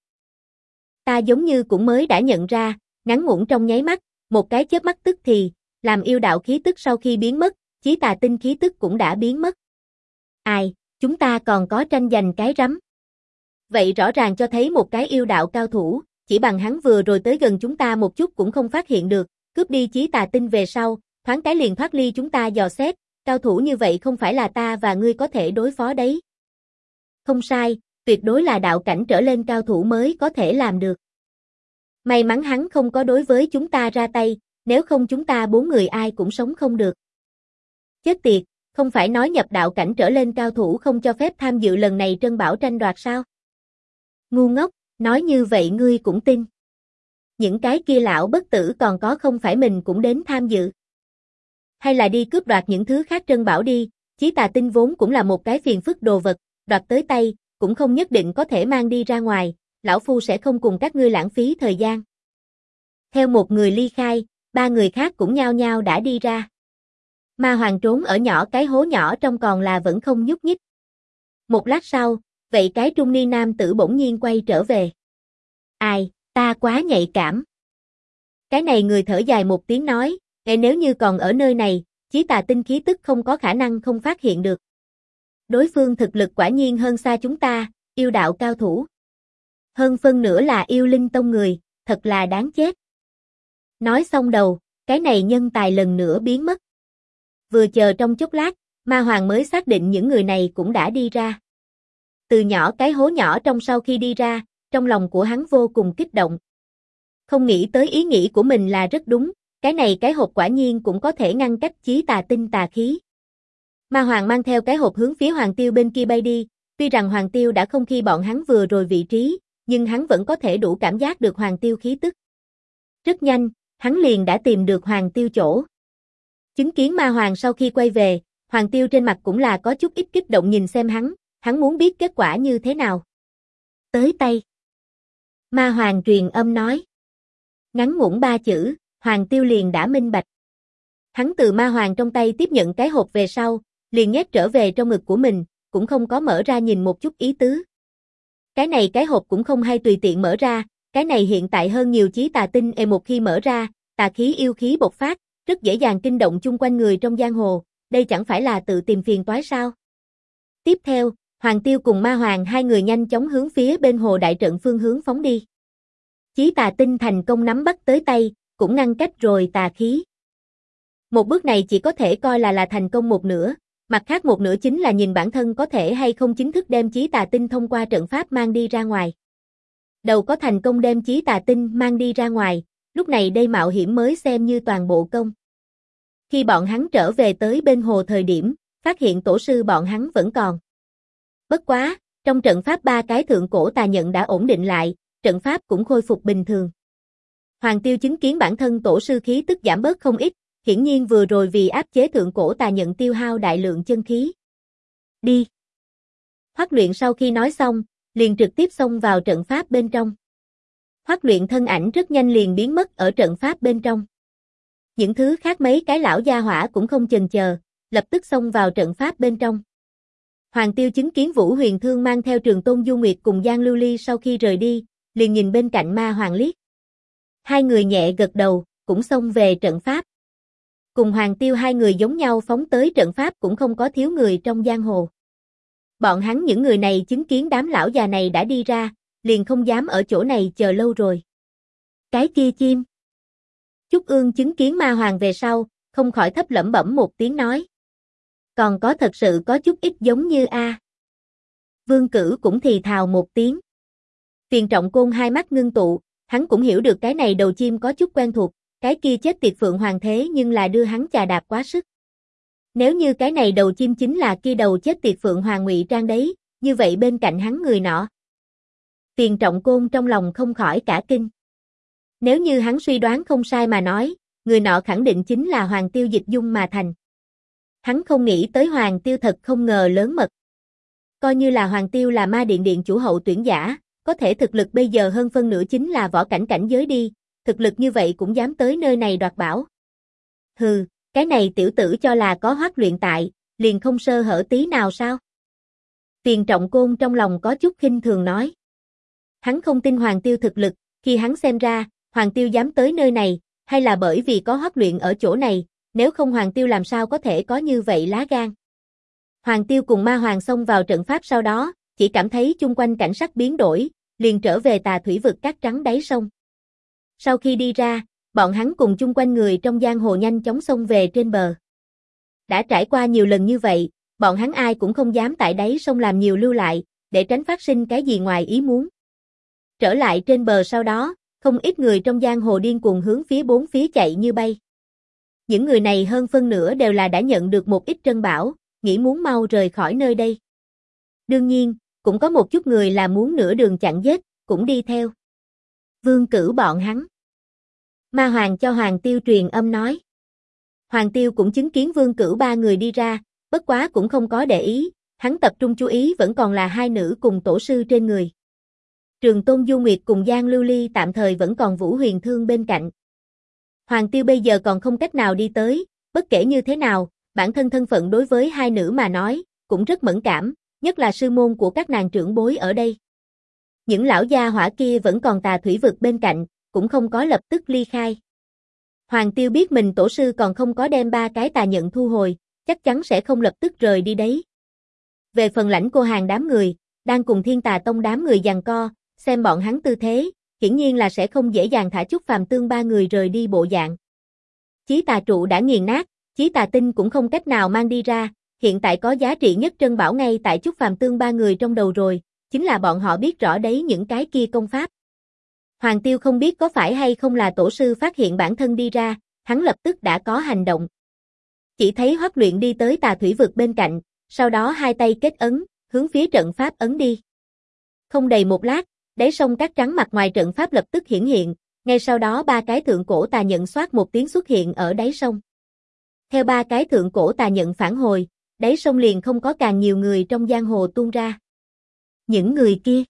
Ta giống như cũng mới đã nhận ra, ngắn ngủn trong nháy mắt, một cái chớp mắt tức thì, làm yêu đạo khí tức sau khi biến mất, chí tà tinh khí tức cũng đã biến mất. Ai, chúng ta còn có tranh giành cái rắm. Vậy rõ ràng cho thấy một cái yêu đạo cao thủ, chỉ bằng hắn vừa rồi tới gần chúng ta một chút cũng không phát hiện được, cướp đi chí tà tinh về sau, thoáng cái liền thoát ly chúng ta dò xét, cao thủ như vậy không phải là ta và ngươi có thể đối phó đấy. Không sai, tuyệt đối là đạo cảnh trở lên cao thủ mới có thể làm được. May mắn hắn không có đối với chúng ta ra tay, nếu không chúng ta 4 người ai cũng sống không được. Chết tiệt, không phải nói nhập đạo cảnh trở lên cao thủ không cho phép tham dự lần này trân bảo tranh đoạt sao? Ngu ngốc, nói như vậy ngươi cũng tin. Những cái kia lão bất tử còn có không phải mình cũng đến tham dự. Hay là đi cướp đoạt những thứ khác trân bảo đi, chí tà tinh vốn cũng là một cái phiền phức đồ vật, đoạt tới tay, cũng không nhất định có thể mang đi ra ngoài, lão phu sẽ không cùng các ngươi lãng phí thời gian. Theo một người ly khai, 3 người khác cũng nhao nhao đã đi ra. Ma Hoàng trốn ở nhỏ cái hố nhỏ trong còn là vẫn không nhúc nhích. Một lát sau, vậy cái trung niên nam tử bỗng nhiên quay trở về. Ai, ta quá nhạy cảm. Cái này người thở dài một tiếng nói, nếu như còn ở nơi này, chí tà tinh khí tức không có khả năng không phát hiện được. Đối phương thực lực quả nhiên hơn xa chúng ta, yêu đạo cao thủ. Hơn phân nửa là yêu linh tông người, thật là đáng chết. Nói xong đầu, cái này nhân tài lần nữa biến mất. Vừa chờ trong chốc lát, Ma Hoàng mới xác định những người này cũng đã đi ra. Từ nhỏ cái hố nhỏ trong sau khi đi ra, trong lòng của hắn vô cùng kích động. Không nghĩ tới ý nghĩ của mình là rất đúng, cái này cái hộp quả nhiên cũng có thể ngăn cách chí tà tinh tà khí. Ma Hoàng mang theo cái hộp hướng phía Hoàng Tiêu bên kia bay đi, tuy rằng Hoàng Tiêu đã không khi bọn hắn vừa rồi vị trí, nhưng hắn vẫn có thể đủ cảm giác được Hoàng Tiêu khí tức. Rất nhanh, hắn liền đã tìm được Hoàng Tiêu chỗ. Chứng kiến Ma Hoàng sau khi quay về, Hoàng Tiêu trên mặt cũng là có chút ít kích động nhìn xem hắn muốn biết kết quả như thế nào. Tới tay. Ma Hoàng truyền âm nói. Ngắn ngủn 3 chữ, Hoàng Tiêu liền đã minh bạch. Hắn từ Ma Hoàng trong tay tiếp nhận cái hộp về sau, liền nhét trở về trong ngực của mình, cũng không có mở ra nhìn một chút ý tứ. Cái này cái hộp cũng không hay tùy tiện mở ra, cái này hiện tại hơn nhiều chí tà tinh một khi mở ra, tà khí yêu khí bộc phát, rất dễ dàng kinh động chung quanh người trong giang hồ, đây chẳng phải là tự tìm phiền toái sao? Tiếp theo, Hoàng Tiêu cùng Ma Hoàng hai người nhanh chóng hướng phía bên hồ đại trận phương hướng phóng đi. Chí tà tinh thành công nắm bắt tới tay, cũng ngăn cách rồi tà khí. Một bước này chỉ có thể coi là thành công một nửa, mặt khác một nửa chính là nhìn bản thân có thể hay không chính thức đem chí tà tinh thông qua trận pháp mang đi ra ngoài. Đầu có thành công đem chí tà tinh mang đi ra ngoài, lúc này đây mạo hiểm mới xem như toàn bộ công. Khi bọn hắn trở về tới bên hồ thời điểm, phát hiện tổ sư bọn hắn vẫn còn. Bất quá, trong trận pháp 3 cái thượng cổ tà nhận đã ổn định lại, trận pháp cũng khôi phục bình thường. Hoàng Tiêu chứng kiến bản thân tổ sư khí tức giảm bớt không ít, hiển nhiên vừa rồi vì áp chế thượng cổ tà nhận tiêu hao đại lượng chân khí. Đi. Hoắc Luyện sau khi nói xong, liền trực tiếp xông vào trận pháp bên trong. Hoắc Luyện thân ảnh rất nhanh liền biến mất ở trận pháp bên trong. Những thứ khác mấy cái lão gia hỏa cũng không chần chờ, lập tức xông vào trận pháp bên trong. Hoàng Tiêu chứng kiến Vũ Huyền Thương mang theo Trường Tôn Du Nguyệt cùng Giang Lưu Ly sau khi rời đi, liền nhìn bên cạnh Ma Hoàng liếc. Hai người nhẹ gật đầu, cũng xông về trận pháp. Cùng Hoàng Tiêu hai người giống nhau phóng tới trận pháp cũng không có thiếu người trong giang hồ. Bọn hắn những người này chứng kiến đám lão già này đã đi ra, liền không dám ở chỗ này chờ lâu rồi. Cái kia chim. Chúc Ương chứng kiến ma hoàng về sau, không khỏi thấp lẩm bẩm một tiếng nói. Còn có thật sự có chút ít giống như a. Vương Cử cũng thì thào một tiếng. Tiền Trọng Côn hai mắt ngưng tụ, hắn cũng hiểu được cái này đầu chim có chút quen thuộc, cái kia chết tiệt Phượng Hoàng thế nhưng là đưa hắn chà đạp quá sức. Nếu như cái này đầu chim chính là kia đầu chết tiệt Phượng Hoàng ngụy trang đấy, như vậy bên cạnh hắn người nọ. Tiền Trọng Côn trong lòng không khỏi cả kinh. Nếu như hắn suy đoán không sai mà nói, người nọ khẳng định chính là Hoàng Tiêu Dịch Dung mà thành. Hắn không nghĩ tới Hoàng Tiêu thật không ngờ lớn mật. Coi như là Hoàng Tiêu là ma điện điện chủ hậu tuyển giả, có thể thực lực bây giờ hơn phân nửa chính là võ cảnh cảnh giới đi, thực lực như vậy cũng dám tới nơi này đoạt bảo. Hừ, cái này tiểu tử cho là có Hoắc Luyện tại, liền không sơ hở tí nào sao? Tiền Trọng Côn trong lòng có chút khinh thường nói. Hắn không tin Hoàng Tiêu thực lực, khi hắn xem ra, Hoàng Tiêu dám tới nơi này, hay là bởi vì có Hoắc Luyện ở chỗ này, nếu không Hoàng Tiêu làm sao có thể có như vậy lá gan. Hoàng Tiêu cùng ma hoàng xông vào trận pháp sau đó, chỉ cảm thấy chung quanh cảnh sắc biến đổi, liền trở về Tà Thủy vực cát trắng đáy sông. Sau khi đi ra, bọn hắn cùng chung quanh người trong giang hồ nhanh chóng xông về trên bờ. Đã trải qua nhiều lần như vậy, bọn hắn ai cũng không dám tại đáy sông làm nhiều lưu lại, để tránh phát sinh cái gì ngoài ý muốn. Trở lại trên bờ sau đó, không ít người trong giang hồ điên cuồng hướng phía bốn phía chạy như bay. Những người này hơn phân nửa đều là đã nhận được một ít trân bảo, nghĩ muốn mau rời khỏi nơi đây. Đương nhiên, cũng có một chút người là muốn nửa đường chặn giết, cũng đi theo. Vương Cử bọn hắn. Ma Hoàng cho Hoàng Tiêu truyền âm nói. Hoàng Tiêu cũng chứng kiến Vương Cử ba người đi ra, bất quá cũng không có để ý, hắn tập trung chú ý vẫn còn là hai nữ cùng tổ sư trên người. Trường Tôn Du Nguyệt cùng Giang Lưu Ly tạm thời vẫn còn Vũ Huyền Thương bên cạnh. Hoàng Tiêu bây giờ còn không cách nào đi tới, bất kể như thế nào, bản thân thân phận đối với hai nữ mà nói, cũng rất mẫn cảm, nhất là sư môn của các nàng trưởng bối ở đây. Những lão gia hỏa kia vẫn còn Tà Thủy vực bên cạnh, cũng không có lập tức ly khai. Hoàng Tiêu biết mình tổ sư còn không có đem ba cái tà nhận thu hồi, chắc chắn sẽ không lập tức rời đi đấy. Về phần Lãnh Cô Hàn đám người, đang cùng Thiên Tà Tông đám người giằng co, xem bọn hắn tư thế, hiển nhiên là sẽ không dễ dàng thả Chúc Phàm Tương ba người rời đi bộ dạng. Chí tà trụ đã nghiền nát, chí tà tinh cũng không cách nào mang đi ra, hiện tại có giá trị nhất trân bảo ngay tại Chúc Phàm Tương ba người trong đầu rồi, chính là bọn họ biết rõ đấy những cái kia công pháp. Hoàng Tiêu không biết có phải hay không là tổ sư phát hiện bản thân đi ra, hắn lập tức đã có hành động. Chỉ thấy Hoắc Luyện đi tới Tà Thủy vực bên cạnh, sau đó hai tay kết ấn, hướng phía trận pháp ấn đi. Không đầy một lát, đáy sông cát trắng mặt ngoài trận pháp lập tức hiển hiện, ngay sau đó ba cái thượng cổ tà nhận xoát một tiếng xuất hiện ở đáy sông. Theo ba cái thượng cổ tà nhận phản hồi, đáy sông liền không có càng nhiều người trong giang hồ tuôn ra. Những người kia.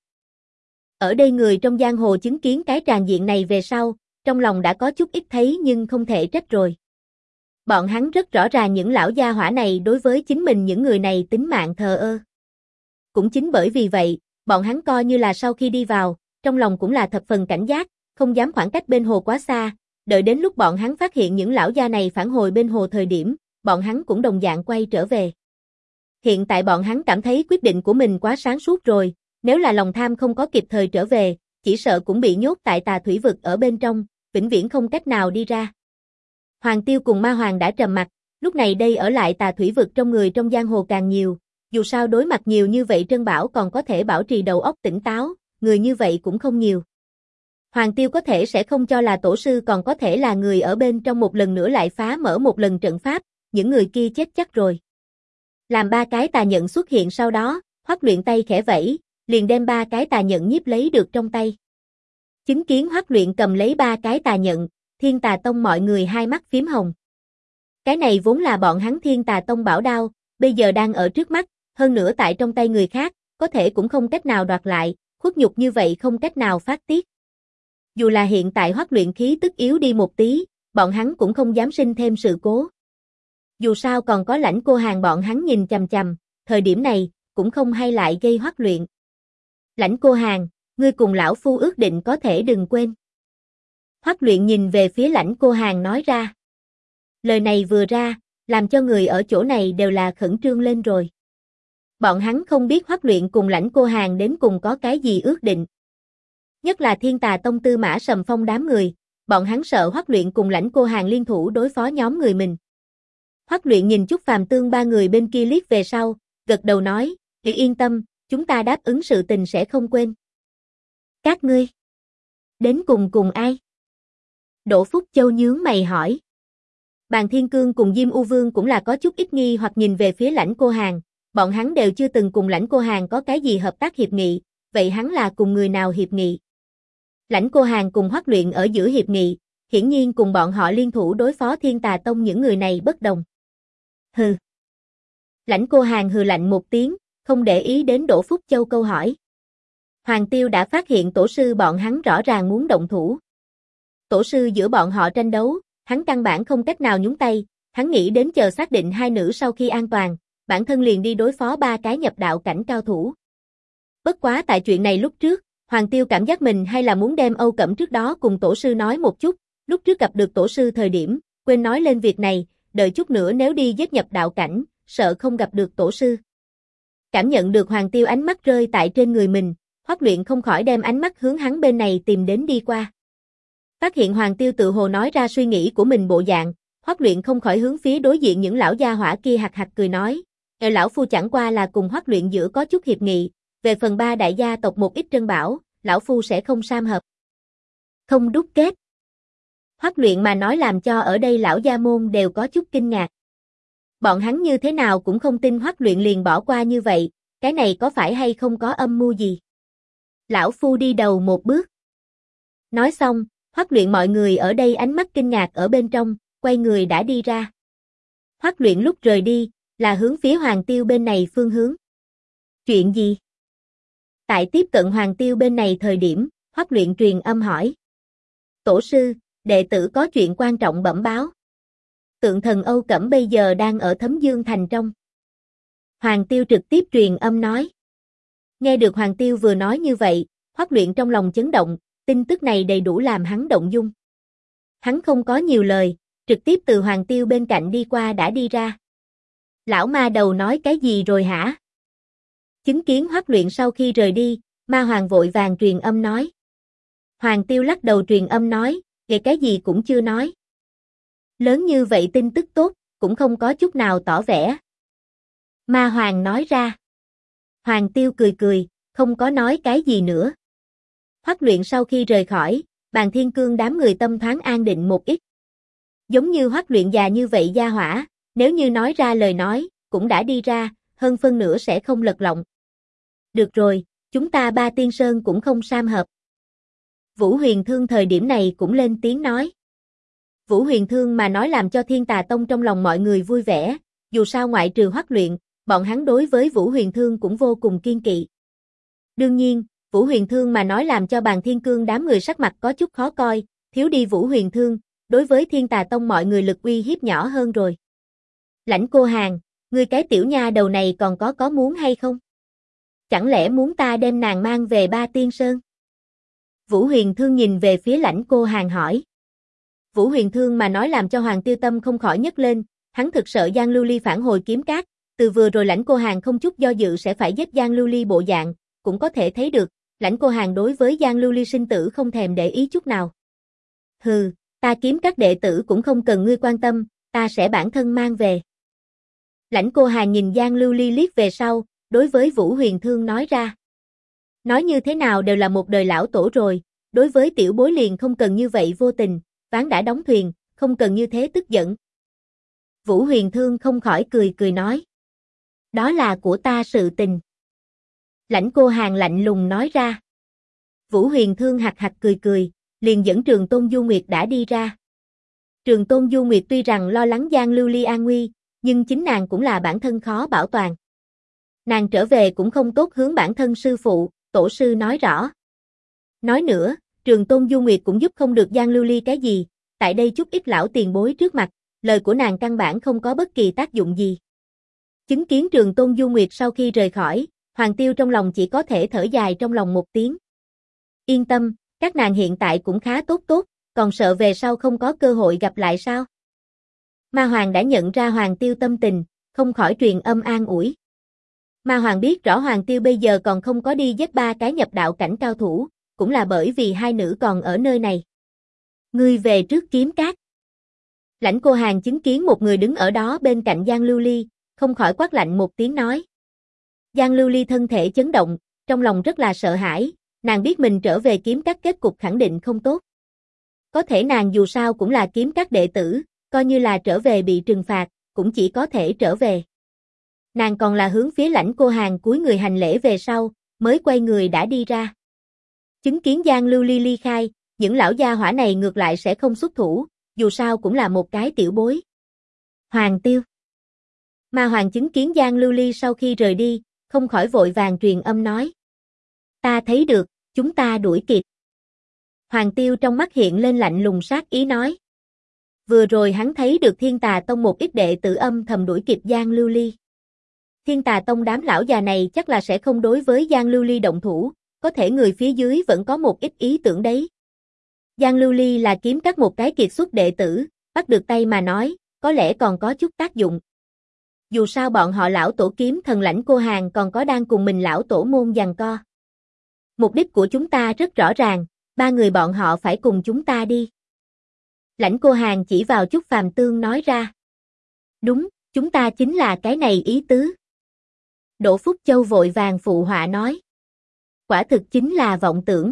Ở đây người trong giang hồ chứng kiến cái tràng diện này về sau, trong lòng đã có chút ít thấy nhưng không thể trách rồi. Bọn hắn rất rõ ràng những lão gia hỏa này đối với chính mình những người này tính mạng thờ ơ. Cũng chính bởi vì vậy, bọn hắn coi như là sau khi đi vào, trong lòng cũng là thập phần cảnh giác, không dám khoảng cách bên hồ quá xa, đợi đến lúc bọn hắn phát hiện những lão gia này phản hồi bên hồ thời điểm, bọn hắn cũng đồng dạng quay trở về. Hiện tại bọn hắn cảm thấy quyết định của mình quá sáng suốt rồi, nếu là lòng tham không có kịp thời trở về, chỉ sợ cũng bị nhốt tại Tà Thủy vực ở bên trong, vĩnh viễn không cách nào đi ra. Hoàng Tiêu cùng Ma Hoàng đã trầm mặc, lúc này đây ở lại Tà Thủy vực trong người trong giang hồ càng nhiều, dù sao đối mặt nhiều như vậy trân bảo còn có thể bảo trì đầu óc tỉnh táo, người như vậy cũng không nhiều. Hoàng Tiêu có thể sẽ không cho là tổ sư còn có thể là người ở bên trong một lần nữa lại phá mở một lần trận pháp, những người kia chết chắc rồi. Làm ba cái tà nhận xuất hiện sau đó, Hoắc Luyện tay khẽ vẫy, liền đem ba cái tà nhận nhiếp lấy được trong tay. Chứng kiến Hoắc Luyện cầm lấy ba cái tà nhận, Thiên Tà Tông mọi người hai mắt phím hồng. Cái này vốn là bọn hắn Thiên Tà Tông bảo đao, bây giờ đang ở trước mắt, hơn nữa tại trong tay người khác, có thể cũng không cách nào đoạt lại, khuất nhục như vậy không cách nào phát tiết. Dù là hiện tại Hoắc Luyện khí tức yếu đi một tí, bọn hắn cũng không dám sinh thêm sự cố. Dù sao còn có Lãnh Cô Hàn bọn hắn nhìn chằm chằm, thời điểm này, cũng không hay lại gây Hoắc Luyện. Lãnh Cô Hàn, ngươi cùng lão phu ước định có thể đừng quên. Hoắc Luyện nhìn về phía Lãnh Cô Hàn nói ra. Lời này vừa ra, làm cho người ở chỗ này đều là khẩn trương lên rồi. Bọn hắn không biết Hoắc Luyện cùng Lãnh Cô Hàn đến cùng có cái gì ước định. nhất là Thiên Tà Tông Tư Mã Sầm Phong đám người, bọn hắn sợ Hoắc Luyện cùng Lãnh Cô Hàn liên thủ đối phó nhóm người mình. Hoắc Luyện nhìn Chúc Phàm Tương ba người bên kia liếc về sau, gật đầu nói, yên tâm, chúng ta đáp ứng sự tình sẽ không quên. Các ngươi đến cùng ai? Đỗ Phúc Châu nhướng mày hỏi. Bàn Thiên Cương cùng Diêm U Vương cũng là có chút ít nghi hoặc nhìn về phía Lãnh Cô Hàn, bọn hắn đều chưa từng cùng Lãnh Cô Hàn có cái gì hợp tác hiệp nghị, vậy hắn là cùng người nào hiệp nghị? Lãnh Cô Hàn cùng Hoắc Luyện ở giữa hiệp nghị, hiển nhiên cùng bọn họ liên thủ đối phó Thiên Tà Tông những người này bất đồng. Hừ. Lãnh Cô Hàn hừ lạnh một tiếng, không để ý đến Đỗ Phúc Châu câu hỏi. Hoàng Tiêu đã phát hiện tổ sư bọn hắn rõ ràng muốn động thủ. Tổ sư giữa bọn họ tranh đấu, hắn căn bản không cách nào nhúng tay, hắn nghĩ đến chờ xác định hai nữ sau khi an toàn, bản thân liền đi đối phó ba cái nhập đạo cảnh cao thủ. Bất quá tại chuyện này lúc trước, Hoàng Tiêu cảm giác mình hay là muốn đem Âu Cẩm trước đó cùng tổ sư nói một chút, lúc trước gặp được tổ sư thời điểm, quên nói lên việc này, đợi chút nữa nếu đi giết nhập đạo cảnh, sợ không gặp được tổ sư. Cảm nhận được Hoàng Tiêu ánh mắt rơi tại trên người mình, Hoắc Luyện không khỏi đem ánh mắt hướng hắn bên này tìm đến đi qua. Phát hiện Hoàng Tiêu tự hồ nói ra suy nghĩ của mình bộ dạng, Hoắc Luyện không khỏi hướng phía đối diện những lão gia hỏa kia hạc hạc cười nói, lão phu chẳng qua là cùng Hoắc Luyện giữa có chút hiệp nghị, về phần ba đại gia tộc một ít trân bảo, lão phu sẽ không sam hợp. Không đúc kết. Hoắc Luyện mà nói làm cho ở đây lão gia môn đều có chút kinh ngạc. Bọn hắn như thế nào cũng không tin Hoắc Luyện liền bỏ qua như vậy, cái này có phải hay không có âm mưu gì? Lão phu đi đầu một bước. Nói xong, Hoắc Luyện mọi người ở đây ánh mắt kinh ngạc ở bên trong, quay người đã đi ra. Hoắc Luyện lúc rời đi, là hướng phía Hoàng Tiêu bên này phương hướng. Chuyện gì? Tại tiếp cận Hoàng Tiêu bên này thời điểm, Hoắc Luyện truyền âm hỏi. Tổ sư, đệ tử có chuyện quan trọng bẩm báo. Tượng thần Âu Cẩm bây giờ đang ở Thấm Dương Thành trong. Hoàng Tiêu trực tiếp truyền âm nói. Nghe được Hoàng Tiêu vừa nói như vậy, Hoắc Luyện trong lòng chấn động, tin tức này đầy đủ làm hắn động dung. Hắn không có nhiều lời, trực tiếp từ Hoàng Tiêu bên cạnh đi qua đã đi ra. Lão ma đầu nói cái gì rồi hả? Chứng kiến Hoắc Luyện sau khi rời đi, ma hoàng vội vàng truyền âm nói. Hoàng Tiêu lắc đầu truyền âm nói, về cái gì cũng chưa nói. Lớn như vậy tin tức tốt, cũng không có chút nào tỏ vẻ. Ma hoàng nói ra. Hoàng Tiêu cười cười, không có nói cái gì nữa. Hoắc Luyện sau khi rời khỏi, Bàn Thiên Cương đám người tâm thoáng an định một ít. Giống như Hoắc Luyện già như vậy gia hỏa, nếu như nói ra lời nói, cũng đã đi ra, hơn phân nửa sẽ không lật lọng. Được rồi, chúng ta ba tiên sơn cũng không sam hợp. Vũ Huyền Thương thời điểm này cũng lên tiếng nói. Vũ Huyền Thương mà nói làm cho Thiên Tà Tông trong lòng mọi người vui vẻ, dù sao ngoại trừ Hoắc Luyện, bọn hắn đối với Vũ Huyền Thương cũng vô cùng kiên kỵ. Đương nhiên, Vũ Huyền Thương mà nói làm cho Bàn Thiên Cương đám người sắc mặt có chút khó coi, thiếu đi Vũ Huyền Thương, đối với Thiên Tà Tông mọi người lực uy hiếp nhỏ hơn rồi. Lãnh Cô Hàn, ngươi cái tiểu nha đầu này còn có muốn hay không? Chẳng lẽ muốn ta đem nàng mang về Ba Tiên Sơn? Vũ Huyền Thương nhìn về phía Lãnh Cô Hàn hỏi. Vũ Huyền Thương mà nói làm cho Hoàng Tiêu tâm không khỏi nhấc lên, hắn thực sợ Giang Lưu Ly phản hồi kiếm cát, từ vừa rồi Lãnh Cô Hàn không chút do dự sẽ phải giết Giang Lưu Ly bộ dạng, cũng có thể thấy được, Lãnh Cô Hàn đối với Giang Lưu Ly sinh tử không thèm để ý chút nào. Hừ, ta kiếm các đệ tử cũng không cần ngươi quan tâm, ta sẽ bản thân mang về. Lãnh Cô Hàn nhìn Giang Lưu Ly liếc về sau, đối với Vũ Huyền Thương nói ra. Nói như thế nào đều là một đời lão tổ rồi, đối với tiểu bối liền không cần như vậy vô tình, ván đã đóng thuyền, không cần như thế tức giận. Vũ Huyền Thương không khỏi cười cười nói. Đó là của ta sự tình. Lãnh Cô Hàn lạnh lùng nói ra. Vũ Huyền Thương hạc hạc cười cười, liền dẫn Trường Tôn Du Nguyệt đã đi ra. Trường Tôn Du Nguyệt tuy rằng lo lắng Giang Lưu Ly an nguy, nhưng chính nàng cũng là bản thân khó bảo toàn. Nàng trở về cũng không tốt hướng bản thân sư phụ, tổ sư nói rõ. Nói nữa, Trường Tôn Du Nguyệt cũng giúp không được Giang Lưu Ly cái gì, tại đây chút ít lão tiền bối trước mặt, lời của nàng căn bản không có bất kỳ tác dụng gì. Chứng kiến Trường Tôn Du Nguyệt sau khi rời khỏi, Hoàng Tiêu trong lòng chỉ có thể thở dài trong lòng một tiếng. Yên tâm, các nàng hiện tại cũng khá tốt, còn sợ về sau không có cơ hội gặp lại sao? Ma Hoàng đã nhận ra Hoàng Tiêu tâm tình, không khỏi truyền âm an ủi. Ma Hoàng biết rõ Hoàng Tiêu bây giờ còn không có đi giết ba cái nhập đạo cảnh cao thủ, cũng là bởi vì hai nữ còn ở nơi này. Ngươi về trước kiếm cát. Lãnh Cô Hàn chứng kiến một người đứng ở đó bên cạnh Giang Lưu Ly, không khỏi quát lạnh một tiếng nói. Giang Lưu Ly thân thể chấn động, trong lòng rất là sợ hãi, nàng biết mình trở về kiếm cát kết cục khẳng định không tốt. Có thể nàng dù sao cũng là kiếm cát đệ tử, coi như là trở về bị trừng phạt, cũng chỉ có thể trở về. Nàng còn là hướng phía Lãnh Cô Hàn cúi người hành lễ về sau, mới quay người đã đi ra. Chứng kiến Giang Lưu Ly ly khai, những lão gia hỏa này ngược lại sẽ không xuất thủ, dù sao cũng là một cái tiểu bối. Hoàng Tiêu. Ma Hoàng chứng kiến Giang Lưu Ly sau khi rời đi, không khỏi vội vàng truyền âm nói. Ta thấy được, chúng ta đuổi kịp. Hoàng Tiêu trong mắt hiện lên lạnh lùng sát ý nói. Vừa rồi hắn thấy được Thiên Tà Tông một ít đệ tử âm thầm đuổi kịp Giang Lưu Ly. Thiên Tà Tông đám lão già này chắc là sẽ không đối với Giang Lưu Ly động thủ, có thể người phía dưới vẫn có một ít ý tưởng đấy. Giang Lưu Ly là kiếm các một cái kiệt xuất đệ tử, bắt được tay mà nói, có lẽ còn có chút tác dụng. Dù sao bọn họ lão tổ kiếm thần Lãnh Cô Hàn còn có đang cùng mình lão tổ môn giằng co. Mục đích của chúng ta rất rõ ràng, ba người bọn họ phải cùng chúng ta đi. Lãnh Cô Hàn chỉ vào Chúc Phàm Tương nói ra. Đúng, chúng ta chính là cái này ý tứ. Đỗ Phúc Châu vội vàng phụ họa nói. Quả thực chính là vọng tưởng.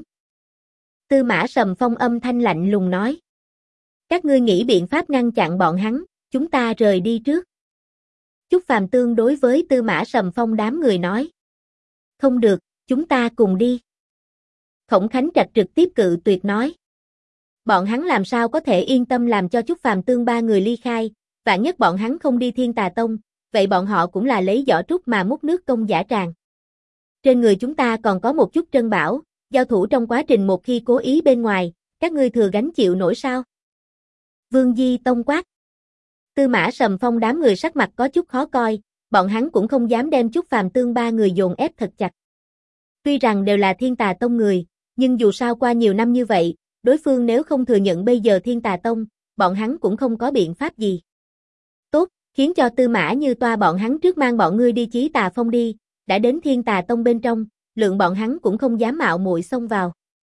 Tư Mã Sầm Phong âm thanh lạnh lùng nói. Các ngươi nghĩ biện pháp ngăn chặn bọn hắn, chúng ta rời đi trước. Chúc Phàm Tương đối với Tư Mã Sầm Phong đám người nói. Không được, chúng ta cùng đi. Khổng Khánh Trạch trực tiếp cự tuyệt nói. Bọn hắn làm sao có thể yên tâm làm cho Chúc Phàm Tương ba người ly khai, vạn nhất bọn hắn không đi Thiên Tà Tông, vậy bọn họ cũng là lấy vỏ trúc mà múc nước công giả tràng. Trên người chúng ta còn có một chút trân bảo, giao thủ trong quá trình một khi cố ý bên ngoài, các ngươi thừa gánh chịu nổi sao? Vương Di Tông quát. Tư Mã Sầm Phong đám người sắc mặt có chút khó coi, bọn hắn cũng không dám đem Chúc Phàm Tương ba người dồn ép thật chặt. Tuy rằng đều là Thiên Tà Tông người, nhưng dù sao qua nhiều năm như vậy, đối phương nếu không thừa nhận bây giờ Thiên Tà Tông, bọn hắn cũng không có biện pháp gì. Tốt, khiến cho Tư Mã Như Toa bọn hắn trước mang bọn ngươi đi Chí Tà Phong đi, đã đến Thiên Tà Tông bên trong, lượng bọn hắn cũng không dám mạo muội xông vào.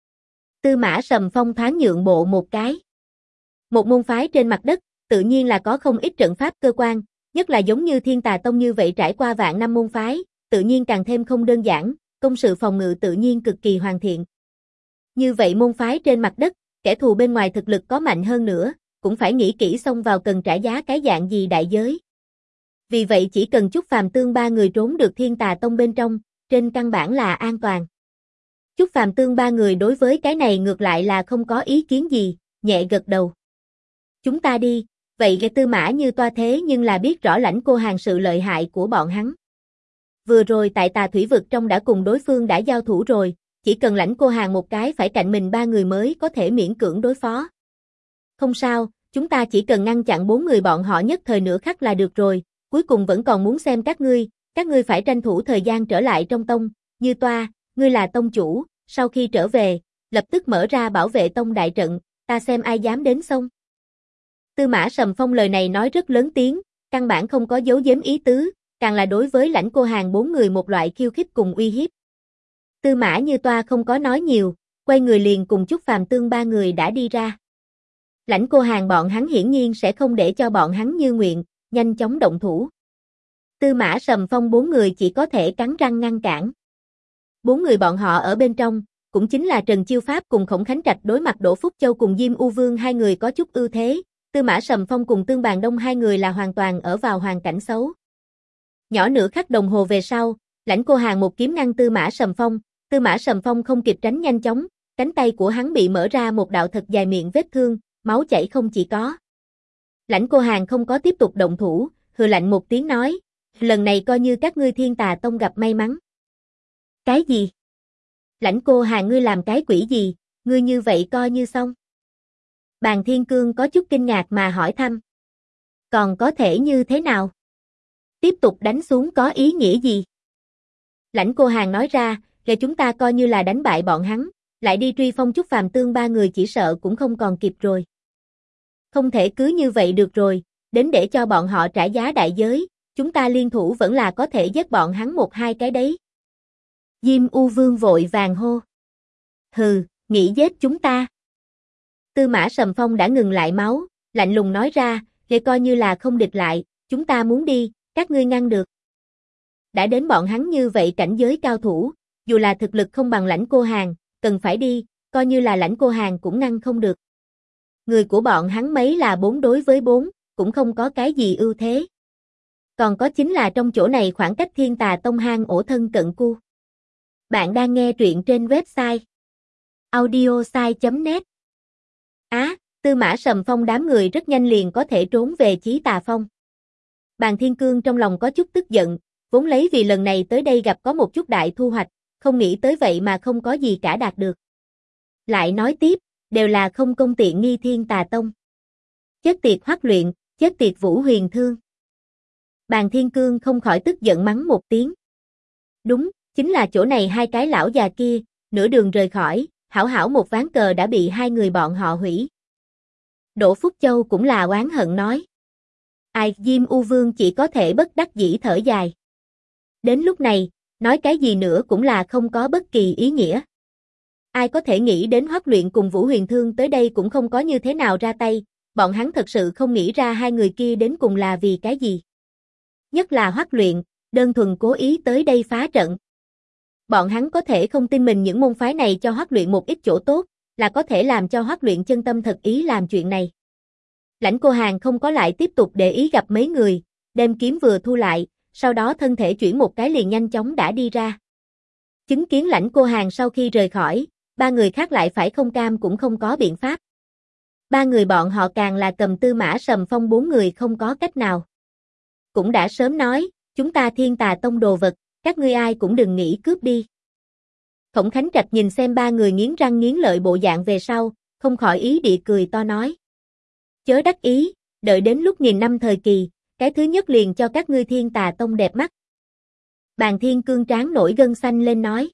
Tư Mã Sầm Phong thoáng nhượng bộ một cái. Một môn phái trên mặt đất, tự nhiên là có không ít trận pháp cơ quan, nhất là giống như Thiên Tà Tông như vậy trải qua vạn năm môn phái, tự nhiên càng thêm không đơn giản, công sự phòng ngự tự nhiên cực kỳ hoàn thiện. Như vậy môn phái trên mặt đất, kẻ thù bên ngoài thực lực có mạnh hơn nữa, cũng phải nghĩ kỹ xông vào cần trả giá cái dạng gì đại giới. Vì vậy chỉ cần Chúc Phàm Tương ba người trốn được Thiên Tà Tông bên trong, trên căn bản là an toàn. Chúc Phàm Tương ba người đối với cái này ngược lại là không có ý kiến gì, nhẹ gật đầu. Chúng ta đi, vậy Tư Mã Như Toa thế nhưng là biết rõ Lãnh Cô Hàn sự lợi hại của bọn hắn. Vừa rồi tại Tà Thủy Vực trong đã cùng đối phương đã giao thủ rồi, chỉ cần Lãnh Cô Hàn một cái phải cạnh mình ba người mới có thể miễn cưỡng đối phó. Không sao, chúng ta chỉ cần ngăn chặn bốn người bọn họ nhất thời nửa khắc là được rồi, cuối cùng vẫn còn muốn xem các ngươi phải tranh thủ thời gian trở lại trong tông, Như Toa, ngươi là tông chủ, sau khi trở về, lập tức mở ra bảo vệ tông đại trận, ta xem ai dám đến xông. Tư Mã Sầm Phong lời này nói rất lớn tiếng, căn bản không có giấu giếm ý tứ, càng là đối với Lãnh Cô Hàn bốn người một loại khiêu khích cùng uy hiếp. Tư Mã Như Toa không có nói nhiều, quay người liền cùng Chúc Phàm Tương ba người đã đi ra. Lãnh Cô Hàn bọn hắn hiển nhiên sẽ không để cho bọn hắn như nguyện, nhanh chóng động thủ. Tư Mã Sầm Phong bốn người chỉ có thể cắn răng ngăn cản. Bốn người bọn họ ở bên trong, cũng chính là Trần Chiêu Pháp cùng Khổng Khánh Trạch đối mặt Đỗ Phúc Châu cùng Diêm U Vương hai người có chút ưu thế, Tư Mã Sầm Phong cùng Tương Bàn Đông hai người là hoàn toàn ở vào hoàn cảnh xấu. Nhỏ nửa khắc đồng hồ về sau, Lãnh Cô Hàn một kiếm ngăn Tư Mã Sầm Phong không kịp tránh nhanh chóng, cánh tay của hắn bị mở ra một đạo thật dài miệng vết thương, máu chảy không chỉ có. Lãnh Cô Hàn không có tiếp tục động thủ, hừ lạnh một tiếng nói, lần này coi như các ngươi Thiên Tà Tông gặp may mắn. Cái gì? Lãnh Cô Hàn ngươi làm cái quỷ gì, ngươi như vậy coi như xong. Bàn Thiên Cương có chút kinh ngạc mà hỏi thăm. Còn có thể như thế nào? Tiếp tục đánh xuống có ý nghĩa gì? Lãnh Cô Hàn nói ra, để chúng ta coi như là đánh bại bọn hắn, lại đi truy phong Chúc Phàm Tương ba người chỉ sợ cũng không còn kịp rồi. Không thể cứ như vậy được rồi, đến để cho bọn họ trả giá đại giới, chúng ta liên thủ vẫn là có thể giết bọn hắn một hai cái đấy. Diêm U Vương vội vàng hô. Hừ, nghĩ giết chúng ta. Tư Mã Sầm Phong đã ngừng lại máu, lạnh lùng nói ra, để coi như là không địch lại, chúng ta muốn đi, các ngươi ngăn được. Đã đến bọn hắn như vậy cảnh giới cao thủ, dù là thực lực không bằng Lãnh Cô Hàn, cần phải đi, coi như là Lãnh Cô Hàn cũng ngăn không được. Người của bọn hắn mấy là 4 đối với 4, cũng không có cái gì ưu thế. Còn có chính là trong chỗ này khoảng cách Thiên Tà Tông hang ổ thân cận cu. Bạn đang nghe truyện trên website audiosai.net. Tư Mã Sầm Phong đám người rất nhanh liền có thể trốn về Chí Tà Phong. Bàn Thiên Cương trong lòng có chút tức giận, vốn lấy vì lần này tới đây gặp có một chút đại thu hoạch, không nghĩ tới vậy mà không có gì cả đạt được. Lại nói tiếp, đều là không công tiện nghi Thiên Tà Tông. Chết tiệt Hoắc Luyện, chết tiệt Vũ Huyền Thương. Bàn Thiên Cương không khỏi tức giận mắng một tiếng. Đúng, chính là chỗ này hai cái lão già kia, nửa đường rời khỏi, hảo hảo một ván cờ đã bị hai người bọn họ hủy. Đỗ Phúc Châu cũng là oán hận nói. Ai, Diêm U Vương chỉ có thể bất đắc dĩ thở dài. Đến lúc này, nói cái gì nữa cũng là không có bất kỳ ý nghĩa. Ai có thể nghĩ đến Hoắc Luyện cùng Vũ Huyền Thương tới đây cũng không có như thế nào ra tay, bọn hắn thật sự không nghĩ ra hai người kia đến cùng là vì cái gì. Nhất là Hoắc Luyện, đơn thuần cố ý tới đây phá trận. Bọn hắn có thể không tin mình những môn phái này cho Hoắc Luyện một ít chỗ tốt, là có thể làm cho Hoắc Luyện chân tâm thật ý làm chuyện này. Lãnh Cô Hàn không có lại tiếp tục để ý gặp mấy người, đem kiếm vừa thu lại, sau đó thân thể chuyển một cái liền nhanh chóng đã đi ra. Chứng kiến Lãnh Cô Hàn sau khi rời khỏi, ba người khác lại phải không cam cũng không có biện pháp. Ba người bọn họ càng là cầm Tư Mã Sầm Phong 4 người không có cách nào. Cũng đã sớm nói, chúng ta Thiên Tà Tông đồ vật, các ngươi ai cũng đừng nghĩ cướp đi. Khổng Khánh Trạch nhìn xem ba người nghiến răng nghiến lợi bộ dạng về sau, không khỏi ý địa cười to nói. Chớ đắc ý, đợi đến lúc nghìn năm thời kỳ, cái thứ nhất liền cho các ngươi Thiên Tà Tông đẹp mắt. Bàn Thiên Cương trán nổi gân xanh lên nói.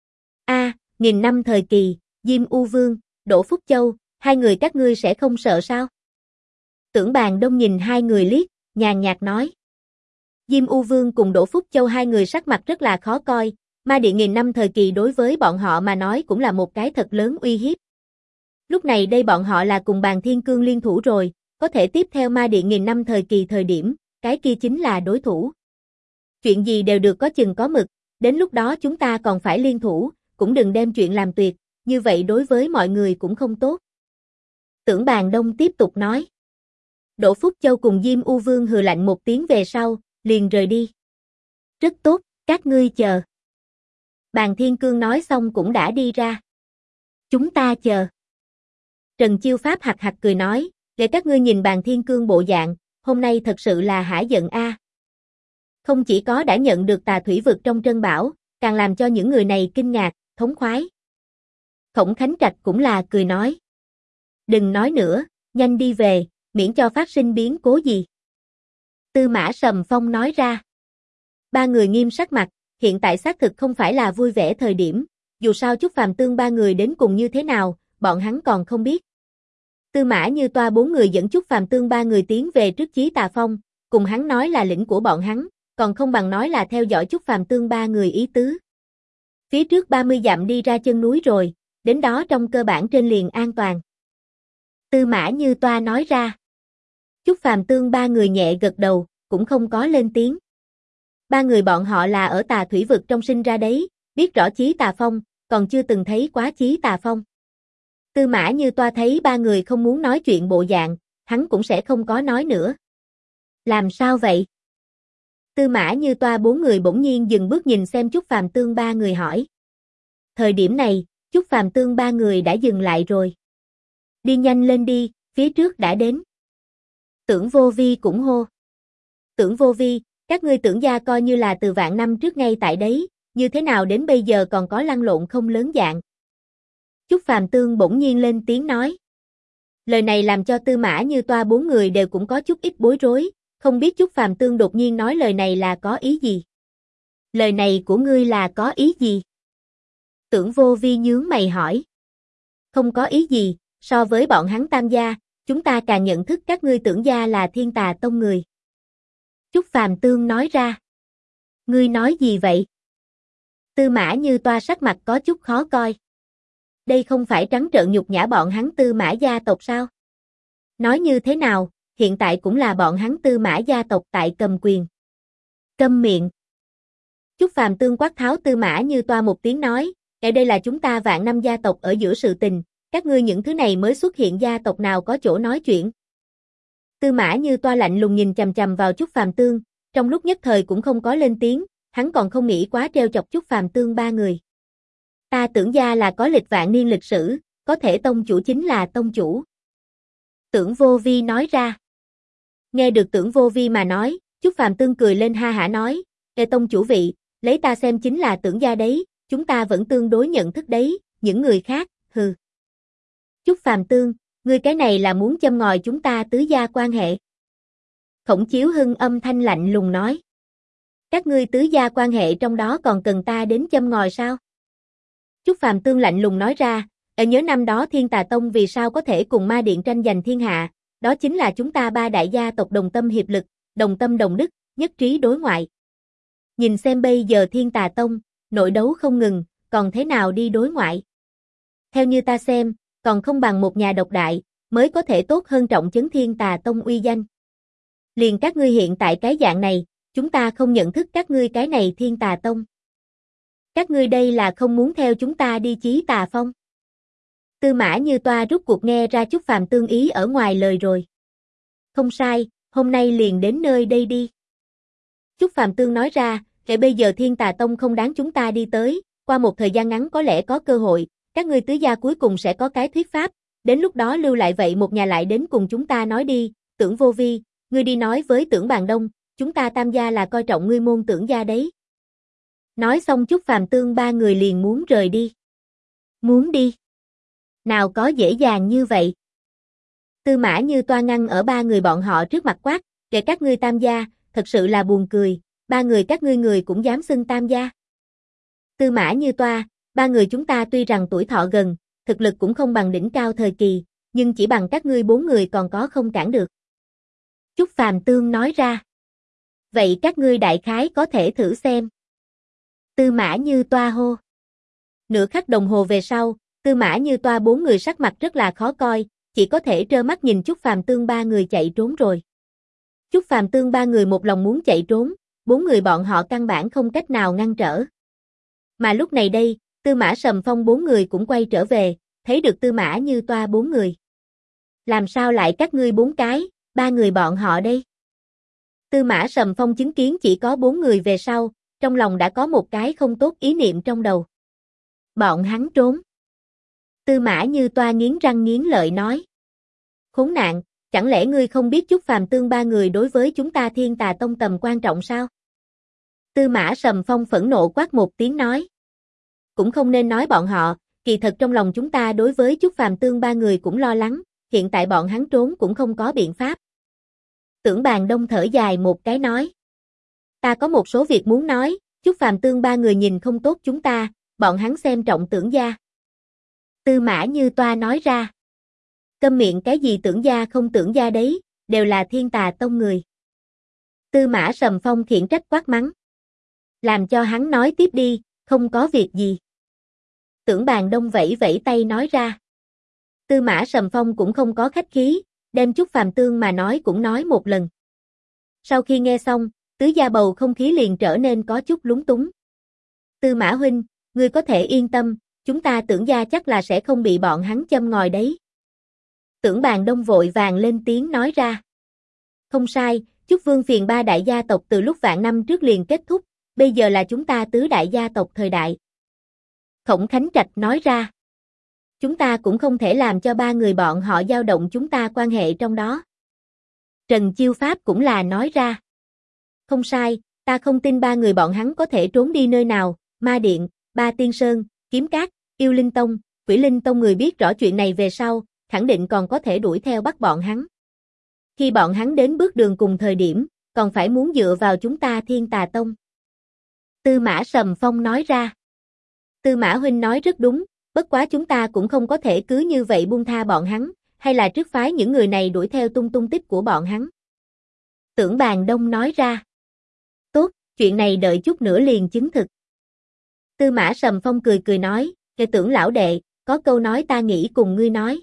Nghìn năm thời kỳ, Diêm U Vương, Đỗ Phúc Châu, hai người các ngươi sẽ không sợ sao? Tưởng Bàn Đông nhìn hai người liếc, nhàn nhạt nói. Diêm U Vương cùng Đỗ Phúc Châu hai người sắc mặt rất là khó coi, ma điện nghìn năm thời kỳ đối với bọn họ mà nói cũng là một cái thật lớn uy hiếp. Lúc này đây bọn họ là cùng Bàn Thiên Cương liên thủ rồi, có thể tiếp theo ma điện nghìn năm thời kỳ thời điểm, cái kia chính là đối thủ. Chuyện gì đều được có chừng có mực, đến lúc đó chúng ta còn phải liên thủ, cũng đừng đem chuyện làm tuyệt, như vậy đối với mọi người cũng không tốt. Tưởng Bàn Đông tiếp tục nói. Đỗ Phúc Châu cùng Diêm U Vương hừ lạnh một tiếng về sau, liền rời đi. Rất tốt, các ngươi chờ. Bàn Thiên Cương nói xong cũng đã đi ra. Chúng ta chờ. Trần Chiêu Pháp hạc hạc cười nói, để các ngươi nhìn Bàn Thiên Cương bộ dạng, hôm nay thật sự là hả giận a. Không chỉ có đã nhận được Tà Thủy Vực trong Trân Bảo, càng làm cho những người này kinh ngạc, thống khoái. Khổng Khánh Trạch cũng là cười nói. Đừng nói nữa, nhanh đi về, miễn cho phát sinh biến cố gì. Tư Mã Sầm Phong nói ra. Ba người nghiêm sắc mặt, hiện tại xác thực không phải là vui vẻ thời điểm, dù sao Chúc Phàm Tương ba người đến cùng như thế nào, bọn hắn còn không biết. Tư Mã Như Toa 4 người dẫn Chúc Phàm Tương ba người tiến về trước Chí Tà Phong, cùng hắn nói là lĩnh của bọn hắn, còn không bằng nói là theo dõi Chúc Phàm Tương ba người ý tứ. Phía trước 30 dặm đi ra chân núi rồi, đến đó trong cơ bản trên liền an toàn. Tư Mã Như Toa nói ra. Chúc Phàm Tương ba người nhẹ gật đầu, cũng không có lên tiếng. Ba người bọn họ là ở Tà Thủy Vực trong sinh ra đấy, biết rõ Chí Tà Phong, còn chưa từng thấy quá Chí Tà Phong. Tư Mã Như Toa thấy ba người không muốn nói chuyện bộ dạng, hắn cũng sẽ không có nói nữa. Làm sao vậy? Tư Mã Như Toa 4 người bỗng nhiên dừng bước nhìn xem Chúc Phàm Tương ba người hỏi. Thời điểm này, Chúc Phàm Tương ba người đã dừng lại rồi. Đi nhanh lên đi, phía trước đã đến. Tưởng Vô Vi cũng hô. Tưởng Vô Vi, các ngươi Tưởng gia coi như là từ vạn năm trước ngay tại đấy, như thế nào đến bây giờ còn có lăn lộn không lớn dạng. Chúc Phàm Tương bỗng nhiên lên tiếng nói. Lời này làm cho Tư Mã Như Toa 4 người đều cũng có chút ít bối rối, không biết Chúc Phàm Tương đột nhiên nói lời này là có ý gì. Lời này của ngươi là có ý gì? Tưởng Vô Vi nhướng mày hỏi. Không có ý gì, so với bọn hắn Tam gia, chúng ta càng nhận thức các ngươi Tưởng gia là Thiên Tà Tông người. Chúc Phàm Tương nói ra. Ngươi nói gì vậy? Tư Mã Như Toa sắc mặt có chút khó coi. đây không phải trắng trợn nhục nhã bọn hắn Tư Mã gia tộc sao? Nói như thế nào, hiện tại cũng là bọn hắn Tư Mã gia tộc tại cầm quyền. Câm miệng. Chúc Phàm Tương quát tháo Tư Mã Như Toa một tiếng nói, đây là chúng ta vạn năm gia tộc ở giữa sự tình, các ngươi những thứ này mới xuất hiện gia tộc nào có chỗ nói chuyện. Tư Mã Như Toa lạnh lùng nhìn chằm chằm vào Chúc Phàm Tương, trong lúc nhất thời cũng không có lên tiếng, hắn còn không nghĩ quá trêu chọc Chúc Phàm Tương ba người. Ta Tưởng gia là có lịch vạn niên lịch sử, có thể tông chủ chính là tông chủ. Tưởng Vô Vi nói ra. Nghe được Tưởng Vô Vi mà nói, Chúc Phàm Tương cười lên ha hả nói, tông chủ vị, lấy ta xem chính là Tưởng gia đấy, chúng ta vẫn tương đối nhận thức đấy, những người khác, hừ. Chúc Phàm Tương, ngươi cái này là muốn châm ngòi chúng ta tứ gia quan hệ. Khổng Chiếu Hưng âm thanh lạnh lùng nói. Các ngươi tứ gia quan hệ trong đó còn cần ta đến châm ngòi sao? Chúc Phàm Tương lạnh lùng nói ra, nhớ năm đó Thiên Tà Tông vì sao có thể cùng Ma Điện tranh giành thiên hạ, đó chính là chúng ta ba đại gia tộc đồng tâm hiệp lực, đồng tâm đồng đức, nhất trí đối ngoại. Nhìn xem bây giờ Thiên Tà Tông, nội đấu không ngừng, còn thế nào đi đối ngoại? Theo như ta xem, còn không bằng một nhà độc đại, mới có thể tốt hơn trọng trấn Thiên Tà Tông uy danh. Liền các ngươi hiện tại cái dạng này, chúng ta không nhận thức các ngươi cái này Thiên Tà Tông. Các ngươi đây là không muốn theo chúng ta đi Chí Tà Phong. Tư Mã Như Toa rút cuộc nghe ra Chúc Phàm Tương ý ở ngoài lời rồi. Không sai, hôm nay liền đến nơi đây đi. Chúc Phàm Tương nói ra, bây giờ Thiên Tà Tông không đáng chúng ta đi tới, qua một thời gian ngắn có lẽ có cơ hội, các ngươi tứ gia cuối cùng sẽ có cái thuyết pháp, đến lúc đó lưu lại vậy một nhà lại đến cùng chúng ta nói đi, Tưởng Vô Vi, ngươi đi nói với Tưởng Bàn Đông, chúng ta Tam gia là coi trọng ngươi môn Tưởng gia đấy. Nói xong Chúc Phàm Tương ba người liền muốn rời đi. Muốn đi? Nào có dễ dàng như vậy? Tư Mã Như Toa ngăn ở ba người bọn họ trước mặt quát, để các ngươi Tam gia, thật sự là buồn cười, ba người các ngươi người cũng dám xưng Tam gia. Tư Mã Như Toa, ba người chúng ta tuy rằng tuổi thọ gần, thực lực cũng không bằng đỉnh cao thời kỳ, nhưng chỉ bằng các ngươi bốn người còn có không cản được. Chúc Phàm Tương nói ra. Vậy các ngươi đại khái có thể thử xem. Tư Mã Như Toa hô. Nửa khắc đồng hồ về sau, Tư Mã Như Toa bốn người sắc mặt rất là khó coi, chỉ có thể trơ mắt nhìn Chúc Phàm Tương ba người chạy trốn rồi. Chúc Phàm Tương ba người một lòng muốn chạy trốn, bốn người bọn họ căn bản không cách nào ngăn trở. Mà lúc này đây, Tư Mã Sầm Phong bốn người cũng quay trở về, thấy được Tư Mã Như Toa bốn người. Làm sao lại các ngươi bốn cái, ba người bọn họ đây? Tư Mã Sầm Phong chứng kiến chỉ có bốn người về sau, trong lòng đã có một cái không tốt ý niệm trong đầu. Bọn hắn trốn. Tư Mã Như Toa nghiến răng nghiến lợi nói. Khốn nạn, chẳng lẽ ngươi không biết Chúc Phàm Tương ba người đối với chúng ta Thiên Tà Tông tầm quan trọng sao? Tư Mã Sầm Phong phẫn nộ quát một tiếng nói. Cũng không nên nói bọn họ, kỳ thật trong lòng chúng ta đối với Chúc Phàm Tương ba người cũng lo lắng, hiện tại bọn hắn trốn cũng không có biện pháp. Tưởng Bàn Đông thở dài một cái nói. Ta có một số việc muốn nói, Chúc Phàm Tương ba người nhìn không tốt chúng ta, bọn hắn xem trọng Tưởng gia. Tư Mã Như Toa nói ra. Câm miệng, cái gì Tưởng gia không Tưởng gia đấy, đều là Thiên Tà Tông người. Tư Mã Sầm Phong khiển trách quát mắng. Làm cho hắn nói tiếp đi, không có việc gì. Tưởng Bàn Đông vẫy vẫy tay nói ra. Tư Mã Sầm Phong cũng không có khách khí, đem Chúc Phàm Tương mà nói cũng nói một lần. Sau khi nghe xong, tứ gia bầu không khí liền trở nên có chút lúng túng. Tư Mã huynh, ngươi có thể yên tâm, chúng ta Tưởng gia chắc là sẽ không bị bọn hắn châm ngòi đấy. Tưởng Bàn Đông vội vàng lên tiếng nói ra. Không sai, Chúc Vương phiền ba đại gia tộc từ lúc vạn năm trước liền kết thúc, bây giờ là chúng ta tứ đại gia tộc thời đại. Khổng Khánh Trạch nói ra. Chúng ta cũng không thể làm cho ba người bọn họ dao động chúng ta quan hệ trong đó. Trần Chiêu Pháp cũng là nói ra. Không sai, ta không tin ba người bọn hắn có thể trốn đi nơi nào, Ma Điện, Ba Tiên Sơn, Kiếm Cát, Yêu Linh Tông, Quỷ Linh Tông người biết rõ chuyện này về sau, khẳng định còn có thể đuổi theo bắt bọn hắn. Khi bọn hắn đến bước đường cùng thời điểm, còn phải muốn dựa vào chúng ta Thiên Tà Tông. Tư Mã Sầm Phong nói ra. Tư Mã huynh nói rất đúng, bất quá chúng ta cũng không có thể cứ như vậy buông tha bọn hắn, hay là trước phái những người này đuổi theo tung tích của bọn hắn. Tưởng Bàn Đông nói ra. Tốt, chuyện này đợi chút nữa liền chứng thực. Tư Mã Sầm Phong cười cười nói, Tưởng lão đệ, có câu nói ta nghĩ cùng ngươi nói.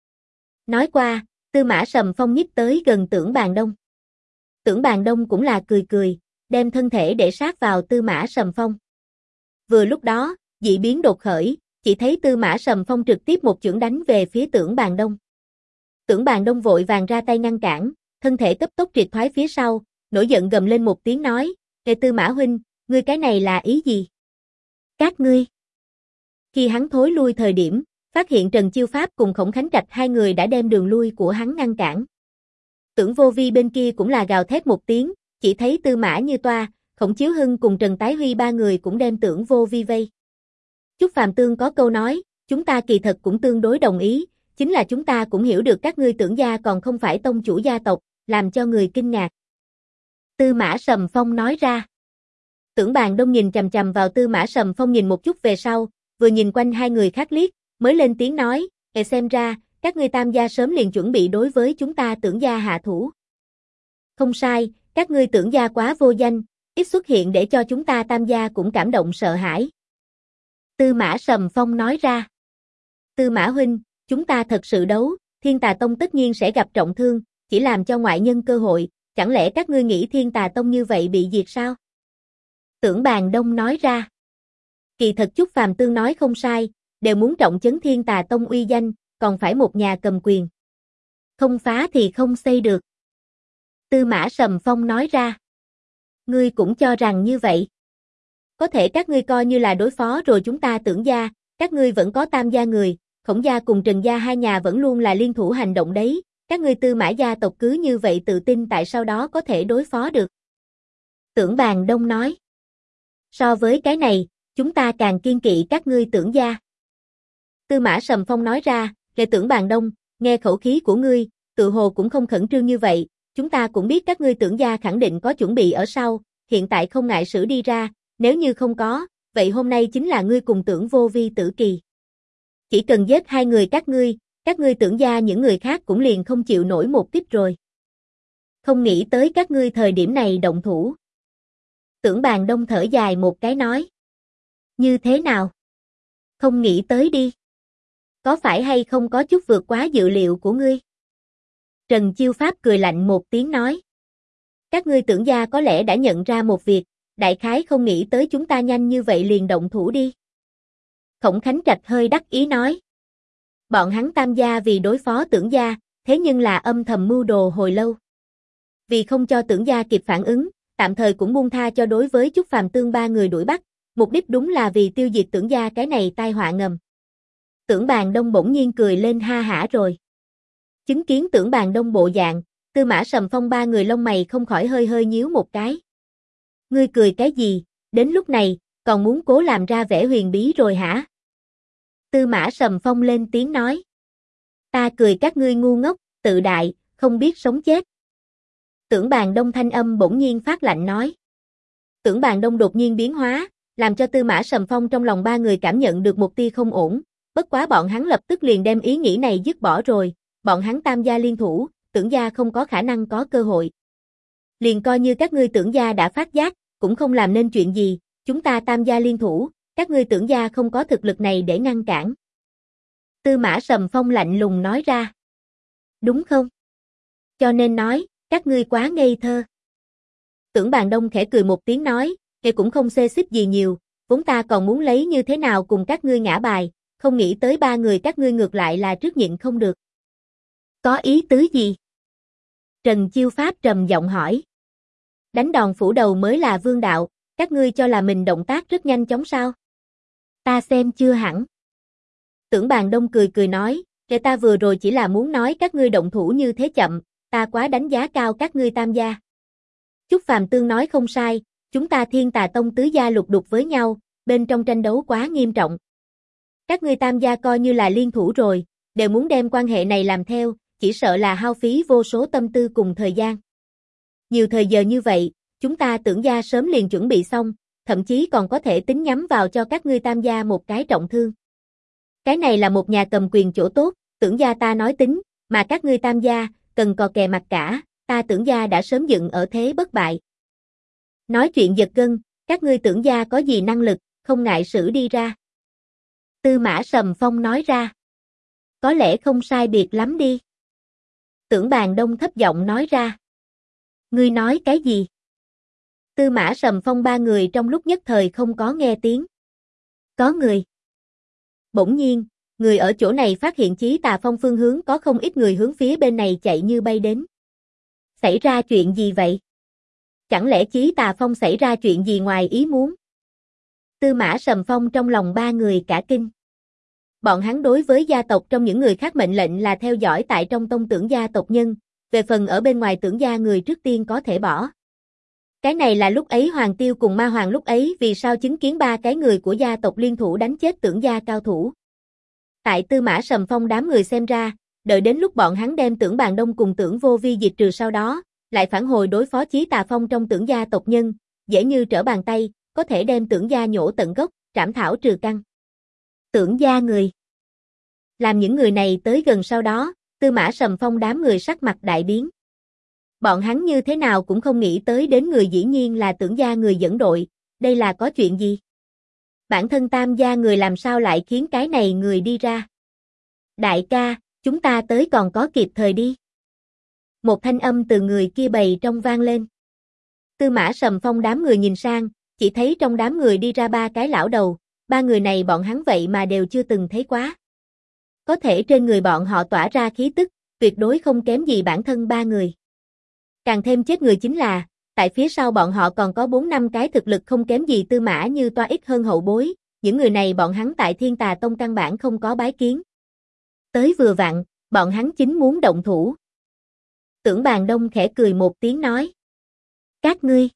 Nói qua, Tư Mã Sầm Phong nhích tới gần Tưởng Bàn Đông. Tưởng Bàn Đông cũng là cười cười, đem thân thể để sát vào Tư Mã Sầm Phong. Vừa lúc đó, dị biến đột khởi, chỉ thấy Tư Mã Sầm Phong trực tiếp một chưởng đánh về phía Tưởng Bàn Đông. Tưởng Bàn Đông vội vàng ra tay ngăn cản, thân thể cấp tốc triệt thoái phía sau, nổi giận gầm lên một tiếng nói, "Ê Tư Mã huynh, ngươi cái này là ý gì? Các ngươi." Khi hắn thối lui thời điểm, phát hiện Trần Chiêu Pháp cùng Khổng Khánh Trạch hai người đã đem đường lui của hắn ngăn cản. Tưởng Vô Vi bên kia cũng là gào thét một tiếng, chỉ thấy Tư Mã Như Toa, Khổng Chiếu Hưng cùng Trần Tái Huy ba người cũng đem Tưởng Vô Vi vây. Chúc Phàm Tương có câu nói, chúng ta kỳ thật cũng tương đối đồng ý, chính là chúng ta cũng hiểu được các ngươi Tưởng gia còn không phải tông chủ gia tộc, làm cho người kinh ngạc. Tư Mã Sầm Phong nói ra. Tưởng Bàn Đông nhìn chằm chằm vào Tư Mã Sầm Phong nhìn một chút về sau, vừa nhìn quanh hai người khác liếc, mới lên tiếng nói, xem ra, các ngươi Tam gia sớm liền chuẩn bị đối với chúng ta Tưởng gia hạ thủ. Không sai, các ngươi Tưởng gia quá vô danh, ít xuất hiện để cho chúng ta Tam gia cũng cảm động sợ hãi. Tư Mã Sầm Phong nói ra. Tư Mã huynh, chúng ta thật sự đấu, Thiên Tà Tông tất nhiên sẽ gặp trọng thương, chỉ làm cho ngoại nhân cơ hội, chẳng lẽ các ngươi nghĩ Thiên Tà Tông như vậy bị diệt sao? Tưởng Bàn Đông nói ra. Kỳ thật Chúc Phàm Tương nói không sai, đều muốn trọng chấn Thiên Tà Tông uy danh, còn phải một nhà cầm quyền. Không phá thì không xây được. Tư Mã Sầm Phong nói ra. Ngươi cũng cho rằng như vậy. Có thể các ngươi coi như là đối phó rồi chúng ta Tưởng gia, các ngươi vẫn có Tam gia người, Khổng gia cùng Trần gia hai nhà vẫn luôn là liên thủ hành động đấy, các ngươi Tư Mã gia tộc cứ như vậy tự tin tại sao đó có thể đối phó được. Tưởng Bàn Đông nói. So với cái này, chúng ta càng kiên kỵ các ngươi Tưởng gia. Tư Mã Sầm Phong nói ra, "Kệ Tưởng Bàn Đông, nghe khẩu khí của ngươi, tự hồ cũng không khẩn trương như vậy, chúng ta cũng biết các ngươi Tưởng gia khẳng định có chuẩn bị ở sau, hiện tại không ngại sử đi ra, nếu như không có, vậy hôm nay chính là ngươi cùng Tưởng Vô Vi tử kỳ. Chỉ cần giết hai người các ngươi Tưởng gia những người khác cũng liền không chịu nổi một kích rồi. Không nghĩ tới các ngươi thời điểm này động thủ." Tưởng Bàn Đông thở dài một cái nói. Như thế nào? Không nghĩ tới đi. Có phải hay không có chút vượt quá dự liệu của ngươi? Trần Chiêu Pháp cười lạnh một tiếng nói. Các ngươi Tưởng gia có lẽ đã nhận ra một việc, đại khái không nghĩ tới chúng ta nhanh như vậy liền động thủ đi. Khổng Khánh Trạch hơi đắc ý nói. Bọn hắn Tam gia vì đối phó Tưởng gia, thế nhưng là âm thầm mưu đồ hồi lâu. Vì không cho Tưởng gia kịp phản ứng, tạm thời cũng buông tha cho đối với Chúc Phàm Tương ba người đuổi bắt, mục đích đúng là vì tiêu diệt Tưởng gia cái này tai họa ngầm. Tưởng Bàn Đông bỗng nhiên cười lên ha hả rồi. Chứng kiến Tưởng Bàn Đông bộ dạng, Tư Mã Sầm Phong ba người lông mày không khỏi hơi hơi nhíu một cái. Ngươi cười cái gì, đến lúc này, còn muốn cố làm ra vẻ huyền bí rồi hả? Tư Mã Sầm Phong lên tiếng nói. Ta cười các ngươi ngu ngốc, tự đại, không biết sống chết. Tưởng Bàn Đông thanh âm bỗng nhiên phát lạnh nói. Tưởng Bàn Đông đột nhiên biến hóa, làm cho Tư Mã Sầm Phong trong lòng ba người cảm nhận được một tia không ổn, bất quá bọn hắn lập tức liền đem ý nghĩ này dứt bỏ rồi, bọn hắn Tam gia liên thủ, Tưởng gia không có khả năng có cơ hội. Liền coi như các ngươi Tưởng gia đã phát giác, cũng không làm nên chuyện gì, chúng ta Tam gia liên thủ, các ngươi Tưởng gia không có thực lực này để ngăn cản. Tư Mã Sầm Phong lạnh lùng nói ra. Đúng không? Cho nên nói, các ngươi quá ngây thơ. Tưởng Bàn Đông khẽ cười một tiếng nói, "Kệ cũng không xê xích gì nhiều, vốn ta còn muốn lấy như thế nào cùng các ngươi ngã bài, không nghĩ tới ba người các ngươi ngược lại là trước nhịn không được." Có ý tứ gì? Trần Chiêu Pháp trầm giọng hỏi. Đánh đòn phủ đầu mới là vương đạo, các ngươi cho là mình động tác rất nhanh chóng sao? Ta xem chưa hẳn. Tưởng Bàn Đông cười cười nói, "Kệ ta vừa rồi chỉ là muốn nói các ngươi động thủ như thế chậm, ta quá đánh giá cao các ngươi Tam gia." Chúc Phàm Tương nói không sai, chúng ta Thiên Tà Tông tứ gia lục đục với nhau, bên trong tranh đấu quá nghiêm trọng. Các ngươi Tam gia coi như là liên thủ rồi, đều muốn đem quan hệ này làm theo, chỉ sợ là hao phí vô số tâm tư cùng thời gian. Nhiều thời giờ như vậy, chúng ta Tưởng gia sớm liền chuẩn bị xong, thậm chí còn có thể tính nhắm vào cho các ngươi Tam gia một cái trọng thương. Cái này là một nhà cầm quyền chỗ tốt, Tưởng gia ta nói tính, mà các ngươi Tam gia, cần cò kè mặt cả, ta Tưởng gia đã sớm dựng ở thế bất bại. Nói chuyện giật gân, các ngươi Tưởng gia có gì năng lực, không ngại sử đi ra. Tư Mã Sầm Phong nói ra. Có lẽ không sai biệt lắm đi. Tưởng Bàn Đông thấp giọng nói ra. Ngươi nói cái gì? Tư Mã Sầm Phong ba người trong lúc nhất thời không có nghe tiếng. Có người. Bỗng nhiên, người ở chỗ này phát hiện Chí Tà Phong phương hướng có không ít người hướng phía bên này chạy như bay đến. Xảy ra chuyện gì vậy? Chẳng lẽ Chí Tà Phong xảy ra chuyện gì ngoài ý muốn? Tư Mã Sầm Phong trong lòng ba người cả kinh. Bọn hắn đối với gia tộc trong những người khác mệnh lệnh là theo dõi tại trong tông Tưởng gia tộc nhân, về phần ở bên ngoài Tưởng gia người trước tiên có thể bỏ. Cái này là lúc ấy Hoàng Tiêu cùng Ma Hoàng lúc ấy vì sao chứng kiến ba cái người của gia tộc liên thủ đánh chết Tưởng gia cao thủ. Tại Tư Mã Sầm Phong đám người xem ra, đợi đến lúc bọn hắn đem Tưởng Bàn Đông cùng Tưởng Vô Vi diệt trừ sau đó, lại phản hồi đối phó Chí Tà Phong trong Tưởng gia tộc nhân, dễ như trở bàn tay, có thể đem Tưởng gia nhổ tận gốc, trảm thảo trừ căn. Tưởng gia người. Làm những người này tới gần sau đó, Tư Mã Sầm Phong đám người sắc mặt đại biến. Bọn hắn như thế nào cũng không nghĩ tới đến người dĩ nhiên là Tưởng gia người dẫn đội, đây là có chuyện gì? Bản thân Tam gia người làm sao lại khiến cái này người đi ra? Đại ca, chúng ta tới còn có kịp thời đi. Một thanh âm từ người kia bầy trong vang lên. Tư Mã Sầm Phong đám người nhìn sang, chỉ thấy trong đám người đi ra ba cái lão đầu, ba người này bọn hắn vậy mà đều chưa từng thấy quá. Có thể trên người bọn họ tỏa ra khí tức, tuyệt đối không kém gì bản thân ba người. Càng thêm chết người chính là, tại phía sau bọn họ còn có 4-5 cái thực lực không kém gì Tư Mã như toa ít hơn hậu bối, những người này bọn hắn tại Thiên Tà Tông căn bản không có bái kiến. Tới vừa vặn, bọn hắn chính muốn động thủ. Tưởng Bàn Đông khẽ cười một tiếng nói. Các ngươi.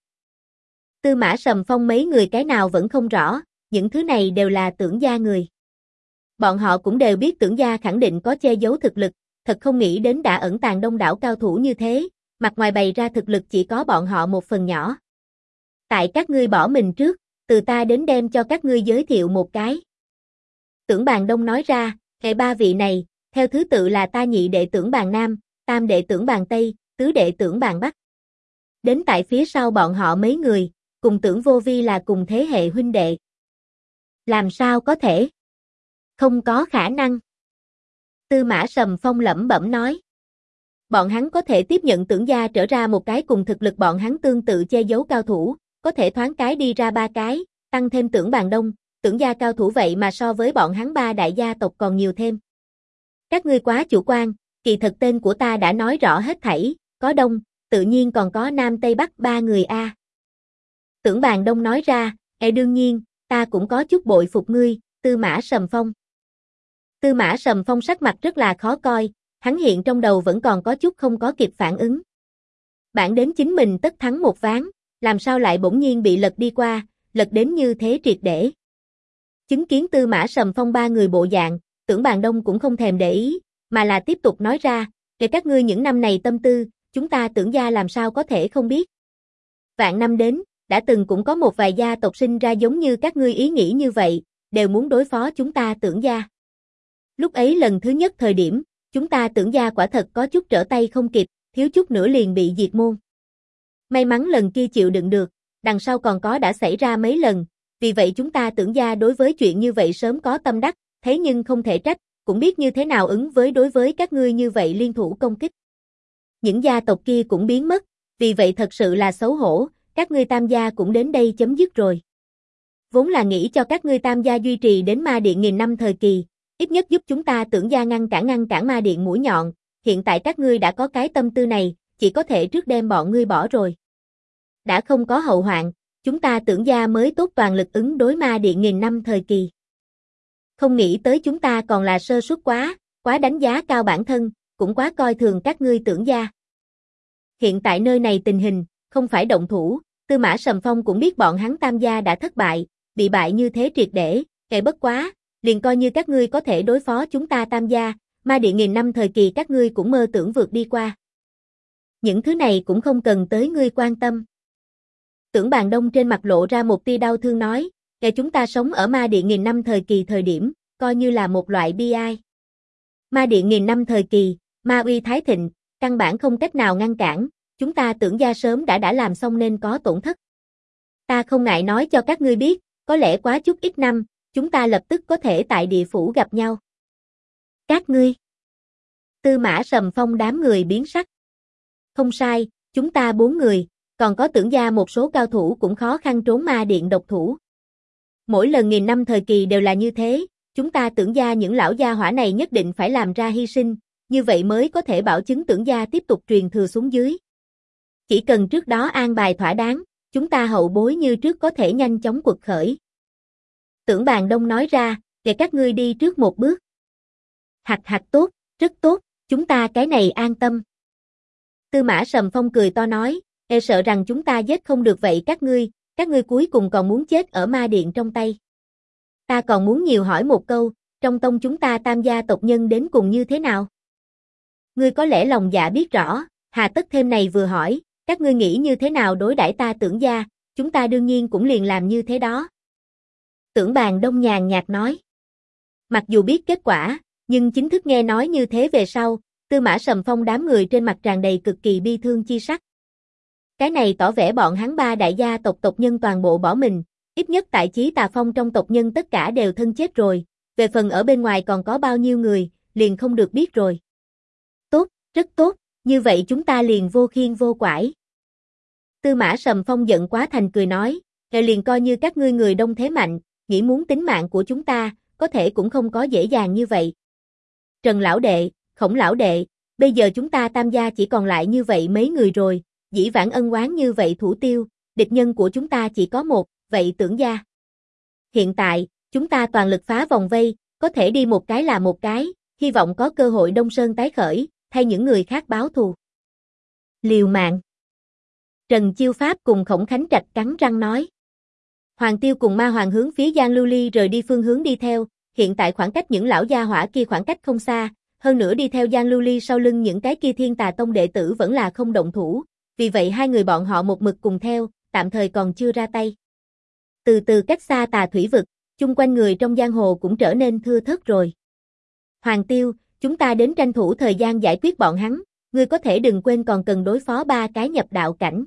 Tư Mã Sầm Phong mấy người cái nào vẫn không rõ, những thứ này đều là Tưởng gia người. Bọn họ cũng đều biết Tưởng gia khẳng định có che giấu thực lực, thật không nghĩ đến đã ẩn tàng đông đảo cao thủ như thế, mặt ngoài bày ra thực lực chỉ có bọn họ một phần nhỏ. Tại các ngươi bỏ mình trước, từ ta đến đem cho các ngươi giới thiệu một cái. Tưởng Bàn Đông nói ra, hệ ba vị này, theo thứ tự là ta nhị đệ Tưởng Bàn Nam, tam đệ Tưởng Bàn Tây, tứ đệ Tưởng Bàn Bắc. Đến tại phía sau bọn họ mấy người, cùng Tưởng Vô Vi là cùng thế hệ huynh đệ. Làm sao có thể? Không có khả năng. Tư Mã Sầm Phong lẩm bẩm nói. Bọn hắn có thể tiếp nhận Tưởng gia trở ra một cái cùng thực lực bọn hắn tương tự che giấu cao thủ, có thể thoáng cái đi ra ba cái, tăng thêm Tưởng Bàn Đông, Tưởng gia cao thủ vậy mà so với bọn hắn ba đại gia tộc còn nhiều thêm. Các ngươi quá chủ quan, kỳ thật tên của ta đã nói rõ hết thảy, có Đông, tự nhiên còn có Nam Tây Bắc ba người a. Tưởng Bàn Đông nói ra, đương nhiên, ta cũng có chút bội phục ngươi, Tư Mã Sầm Phong. Tư Mã Sầm Phong sắc mặt rất là khó coi, hắn hiện trong đầu vẫn còn có chút không có kịp phản ứng. Bản đến chính mình tất thắng một ván, làm sao lại bỗng nhiên bị lật đi qua, lật đến như thế triệt để. Chứng kiến Tư Mã Sầm Phong ba người bộ dạng, Tưởng Bàn Đông cũng không thèm để ý, mà là tiếp tục nói ra, kể các ngươi những năm này tâm tư, chúng ta Tưởng gia làm sao có thể không biết. Vạn năm đến, đã từng cũng có một vài gia tộc sinh ra giống như các ngươi ý nghĩ như vậy, đều muốn đối phó chúng ta Tưởng gia. Lúc ấy lần thứ nhất thời điểm, chúng ta Tưởng gia quả thật có chút trở tay không kịp, thiếu chút nữa liền bị diệt môn. May mắn lần kia chịu đựng được, đằng sau còn có đã xảy ra mấy lần, vì vậy chúng ta Tưởng gia đối với chuyện như vậy sớm có tâm đắc, thế nhưng không thể trách, cũng biết như thế nào ứng với đối với các ngươi như vậy liên thủ công kích. Những gia tộc kia cũng biến mất, vì vậy thật sự là xấu hổ, các ngươi Tam gia cũng đến đây chấm dứt rồi. Vốn là nghĩ cho các ngươi Tam gia duy trì đến Ma Điện 1000 năm thời kỳ, ít nhất giúp chúng ta Tưởng gia ngăn cản Ma Điện mũi nhọn, hiện tại các ngươi đã có cái tâm tư này, chỉ có thể trước đem bọn ngươi bỏ rồi. Đã không có hậu hoạn, chúng ta Tưởng gia mới tốt toàn lực ứng đối Ma Điện 1000 năm thời kỳ. Không nghĩ tới chúng ta còn là sơ suất quá đánh giá cao bản thân, cũng quá coi thường các ngươi Tưởng gia. Hiện tại nơi này tình hình, không phải động thủ, Tư Mã Sầm Phong cũng biết bọn hắn Tam gia đã thất bại, bị bại như thế triệt để, bất quá, liền coi như các ngươi có thể đối phó chúng ta Tam gia, Ma Điện 1000 năm thời kỳ các ngươi cũng mơ tưởng vượt đi qua. Những thứ này cũng không cần tới ngươi quan tâm. Tưởng Bàn Đông trên mặt lộ ra một tia đau thương nói, chúng ta sống ở Ma Điện 1000 năm thời kỳ thời điểm, coi như là một loại bi ai. Ma Điện 1000 năm thời kỳ, ma uy thái thịnh, căn bản không cách nào ngăn cản, chúng ta Tưởng gia sớm đã làm xong nên có tổn thất. Ta không ngại nói cho các ngươi biết, có lẽ quá chút ít năm, chúng ta lập tức có thể tại địa phủ gặp nhau. Các ngươi. Tư Mã Sầm Phong đám người biến sắc. Không sai, chúng ta 4 người, còn có Tưởng gia một số cao thủ cũng khó khăn trốn ma điện độc thủ. Mỗi lần nghìn năm thời kỳ đều là như thế, chúng ta Tưởng gia những lão gia hỏa này nhất định phải làm ra hy sinh, như vậy mới có thể bảo chứng Tưởng gia tiếp tục truyền thừa xuống dưới. Chỉ cần trước đó an bài thỏa đáng, chúng ta hậu bối như trước có thể nhanh chóng quật khởi. Tưởng Bàn Đông nói ra, để các ngươi đi trước một bước. Hạch tốt, rất tốt, chúng ta cái này an tâm. Tư Mã Sầm Phong cười to nói, sợ rằng chúng ta giết không được vậy các ngươi cuối cùng còn muốn chết ở ma điện trong tay. Ta còn muốn nhiều hỏi một câu, trong tông chúng ta Tam gia tộc nhân đến cùng như thế nào? Ngươi có lẽ lòng dạ biết rõ, hà tất thêm này vừa hỏi, các ngươi nghĩ như thế nào đối đãi ta Tưởng gia, chúng ta đương nhiên cũng liền làm như thế đó. Tưởng Bàn Đông nhàn nhạt nói. Mặc dù biết kết quả, nhưng chính thức nghe nói như thế về sau, Tư Mã Sầm Phong đám người trên mặt tràn đầy cực kỳ bi thương chi sắc. Cái này tỏ vẻ bọn hắn 3 đại gia tộc tộc nhân toàn bộ bỏ mình, ít nhất tại Chí Tà Phong trong tộc nhân tất cả đều thân chết rồi, về phần ở bên ngoài còn có bao nhiêu người, liền không được biết rồi. Tốt, rất tốt, như vậy chúng ta liền vô khiên vô quải. Tư Mã Sầm Phong giận quá thành cười nói, liền coi như các ngươi người đông thế mạnh, nghĩ muốn tính mạng của chúng ta, có thể cũng không có dễ dàng như vậy. Trần lão đệ, Khổng lão đệ, bây giờ chúng ta Tam gia chỉ còn lại như vậy mấy người rồi, dĩ vãng ân oán như vậy thủ tiêu, địch nhân của chúng ta chỉ có một, vậy Tưởng gia. Hiện tại, chúng ta toàn lực phá vòng vây, có thể đi một cái là một cái, hy vọng có cơ hội Đông Sơn tái khởi, thay những người khác báo thù. Liều mạng. Trần Chiêu Pháp cùng Khổng Khánh Trạch cắn răng nói. Hoàng Tiêu cùng Ma Hoàng hướng phía Giang Lưu Ly rời đi phương hướng đi theo, hiện tại khoảng cách những lão gia hỏa kia khoảng cách không xa, hơn nữa đi theo Giang Lưu Ly sau lưng những cái kia Thiên Tà Tông đệ tử vẫn là không động thủ, vì vậy hai người bọn họ một mực cùng theo, tạm thời còn chưa ra tay. Từ từ cách xa Tà Thủy Vực, chung quanh người trong giang hồ cũng trở nên thưa thớt rồi. Hoàng Tiêu, chúng ta đến tranh thủ thời gian giải quyết bọn hắn, ngươi có thể đừng quên còn cần đối phó 3 cái nhập đạo cảnh.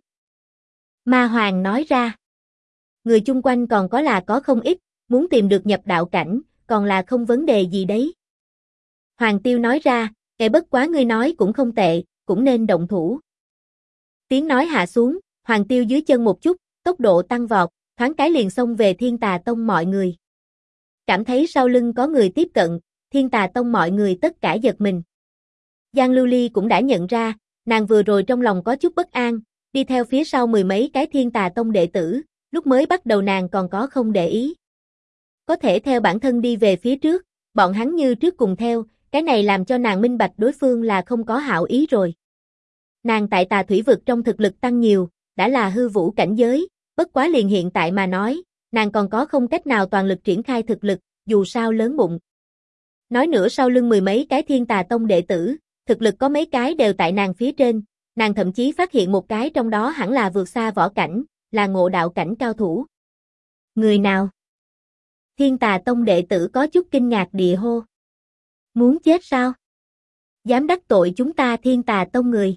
Ma Hoàng nói ra. Người chung quanh còn có không ít, muốn tìm được nhập đạo cảnh, còn là không vấn đề gì đấy. Hoàng Tiêu nói ra, bất quá ngươi nói cũng không tệ, cũng nên động thủ. Tiếng nói hạ xuống, Hoàng Tiêu dưới chân một chút, tốc độ tăng vọt, thoáng cái liền xông về Thiên Tà Tông mọi người. Cảm thấy sau lưng có người tiếp cận, Thiên Tà Tông mọi người tất cả giật mình. Giang Lưu Ly cũng đã nhận ra, nàng vừa rồi trong lòng có chút bất an, đi theo phía sau 10 mấy cái Thiên Tà Tông đệ tử, lúc mới bắt đầu nàng còn có không để ý. Có thể theo bản thân đi về phía trước, bọn hắn như trước cùng theo, cái này làm cho nàng minh bạch đối phương là không có hảo ý rồi. Nàng tại Tà Thủy Vực trong thực lực tăng nhiều, đã là hư vũ cảnh giới, bất quá liền hiện tại mà nói, nàng còn có không cách nào toàn lực triển khai thực lực, dù sao lớn bụng. Nói nữa sau lưng 10 mấy cái Thiên Tà Tông đệ tử, thực lực có mấy cái đều tại nàng phía trên, nàng thậm chí phát hiện một cái trong đó hẳn là vượt xa võ cảnh, là ngộ đạo cảnh cao thủ. Người nào? Thiên Tà Tông đệ tử có chút kinh ngạc địa hô. Muốn chết sao? Dám đắc tội chúng ta Thiên Tà Tông người.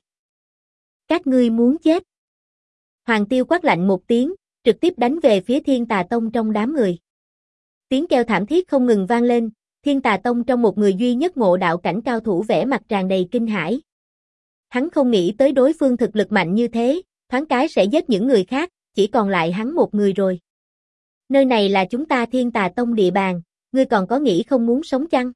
Các ngươi muốn chết. Hoàng Tiêu quát lạnh một tiếng, trực tiếp đánh về phía Thiên Tà Tông trong đám người. Tiếng kêu thảm thiết không ngừng vang lên, Thiên Tà Tông trong một người duy nhất ngộ đạo cảnh cao thủ vẻ mặt tràn đầy kinh hãi. Hắn không nghĩ tới đối phương thực lực mạnh như thế, thoáng cái sẽ giết những người khác, chỉ còn lại hắn một người rồi. Nơi này là chúng ta Thiên Tà Tông địa bàn, ngươi còn có nghĩ không muốn sống chăng?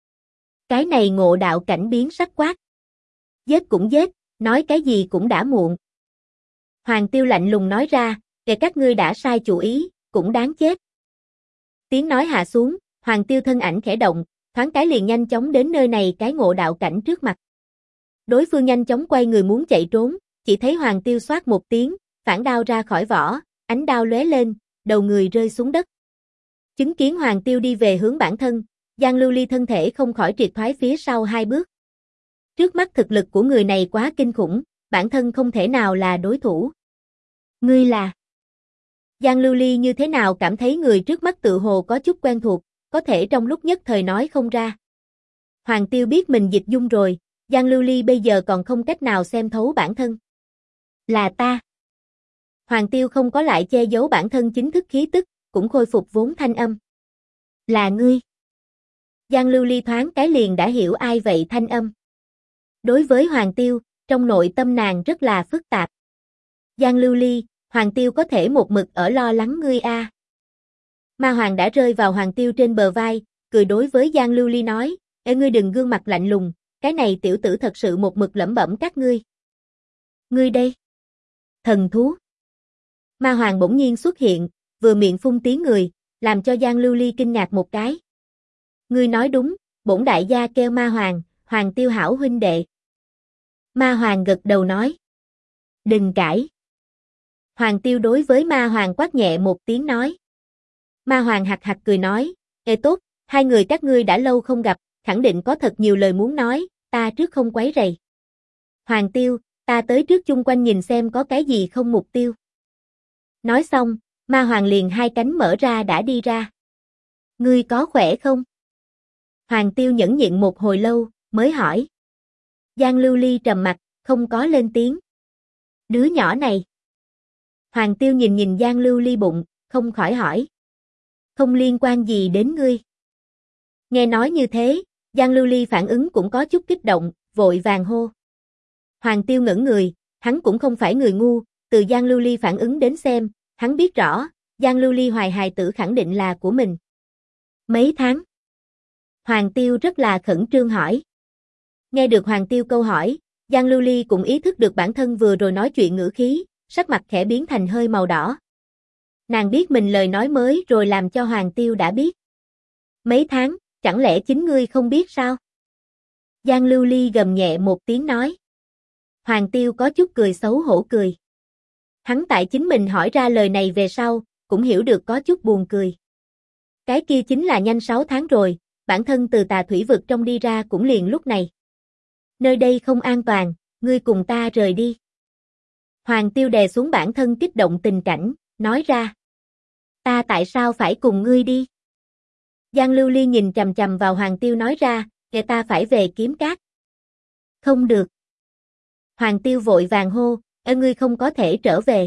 Cái này ngộ đạo cảnh biến sắc quát. Giết cũng giết, nói cái gì cũng đã muộn. Hoàng Tiêu lạnh lùng nói ra, các ngươi đã sai chủ ý, cũng đáng chết. Tiếng nói hạ xuống, Hoàng Tiêu thân ảnh khẽ động, thoáng cái liền nhanh chóng đến nơi này cái ngộ đạo cảnh trước mặt. Đối phương nhanh chóng quay người muốn chạy trốn, chỉ thấy Hoàng Tiêu xoát một tiếng, phản đao ra khỏi vỏ, ánh đao lóe lên, đầu người rơi xuống đất. Chứng kiến Hoàng Tiêu đi về hướng bản thân, Giang Lưu Ly thân thể không khỏi triệt thoái phía sau 2 bước. Trước mắt thực lực của người này quá kinh khủng, bản thân không thể nào là đối thủ. Ngươi là? Giang Lưu Ly như thế nào cảm thấy người trước mắt tự hồ có chút quen thuộc, có thể trong lúc nhất thời nói không ra. Hoàng Tiêu biết mình dịch dung rồi, Giang Lưu Ly bây giờ còn không cách nào xem thấu bản thân. Là ta. Hoàng Tiêu không có lại che giấu bản thân chính thức khí tức, cũng khôi phục vốn thanh âm. Là ngươi. Giang Lưu Ly thoáng cái liền đã hiểu ai vậy thanh âm. Đối với Hoàng Tiêu, trong nội tâm nàng rất là phức tạp. Giang Lưu Ly, Hoàng Tiêu có thể một mực ở lo lắng ngươi a. Ma Hoàng đã rơi vào Hoàng Tiêu trên bờ vai, cười đối với Giang Lưu Ly nói, ê ngươi đừng gương mặt lạnh lùng, cái này tiểu tử thật sự một mực lẩm bẩm các ngươi. Ngươi đây. Thần thú. Ma Hoàng bỗng nhiên xuất hiện, vừa miệng phun tiếng người, làm cho Giang Lưu Ly kinh ngạc một cái. Ngươi nói đúng, bổn đại gia kêu Ma Hoàng, Hoàng Tiêu hảo huynh đệ. Ma Hoàng gật đầu nói. Đừng cãi. Hoàng Tiêu đối với Ma Hoàng quát nhẹ một tiếng nói. Ma Hoàng hạc hạc cười nói, ê tốt, hai người các ngươi đã lâu không gặp, khẳng định có thật nhiều lời muốn nói, ta trước không quấy rầy. Hoàng Tiêu, ta tới trước chung quanh nhìn xem có cái gì không mục tiêu. Nói xong, Ma Hoàng liền hai cánh mở ra đã đi ra. Ngươi có khỏe không? Hoàng Tiêu nhẫn nhịn một hồi lâu, mới hỏi. Giang Lưu Ly trầm mặt, không có lên tiếng. Đứa nhỏ này. Hoàng Tiêu nhìn nhìn Giang Lưu Ly bụng, không khỏi hỏi. Không liên quan gì đến ngươi. Nghe nói như thế, Giang Lưu Ly phản ứng cũng có chút kích động, vội vàng hô. Hoàng Tiêu ngẩn người, hắn cũng không phải người ngu, từ Giang Lưu Ly phản ứng đến xem, hắn biết rõ, Giang Lưu Ly hoài hài tử khẳng định là của mình. Mấy tháng? Hoàng Tiêu rất là khẩn trương hỏi. Nghe được Hoàng Tiêu câu hỏi, Giang Lưu Ly cũng ý thức được bản thân vừa rồi nói chuyện ngữ khí, sắc mặt khẽ biến thành hơi màu đỏ. Nàng biết mình lời nói mới rồi làm cho Hoàng Tiêu đã biết. Mấy tháng, chẳng lẽ chính ngươi không biết sao? Giang Lưu Ly gầm nhẹ một tiếng nói. Hoàng Tiêu có chút cười xấu hổ cười. Hắn tại chính mình hỏi ra lời này về sau, cũng hiểu được có chút buồn cười. Cái kia chính là nhanh 6 tháng rồi, bản thân từ Tà Thủy vực trong đi ra cũng liền lúc này. Nơi đây không an toàn, ngươi cùng ta rời đi. Hoàng Tiêu đè xuống bản thân kích động tình cảnh, nói ra. Ta tại sao phải cùng ngươi đi? Giang Lưu Ly nhìn chằm chằm vào Hoàng Tiêu nói ra, để ta phải về Kiếm Cát. Không được. Hoàng Tiêu vội vàng hô, ngươi không có thể trở về.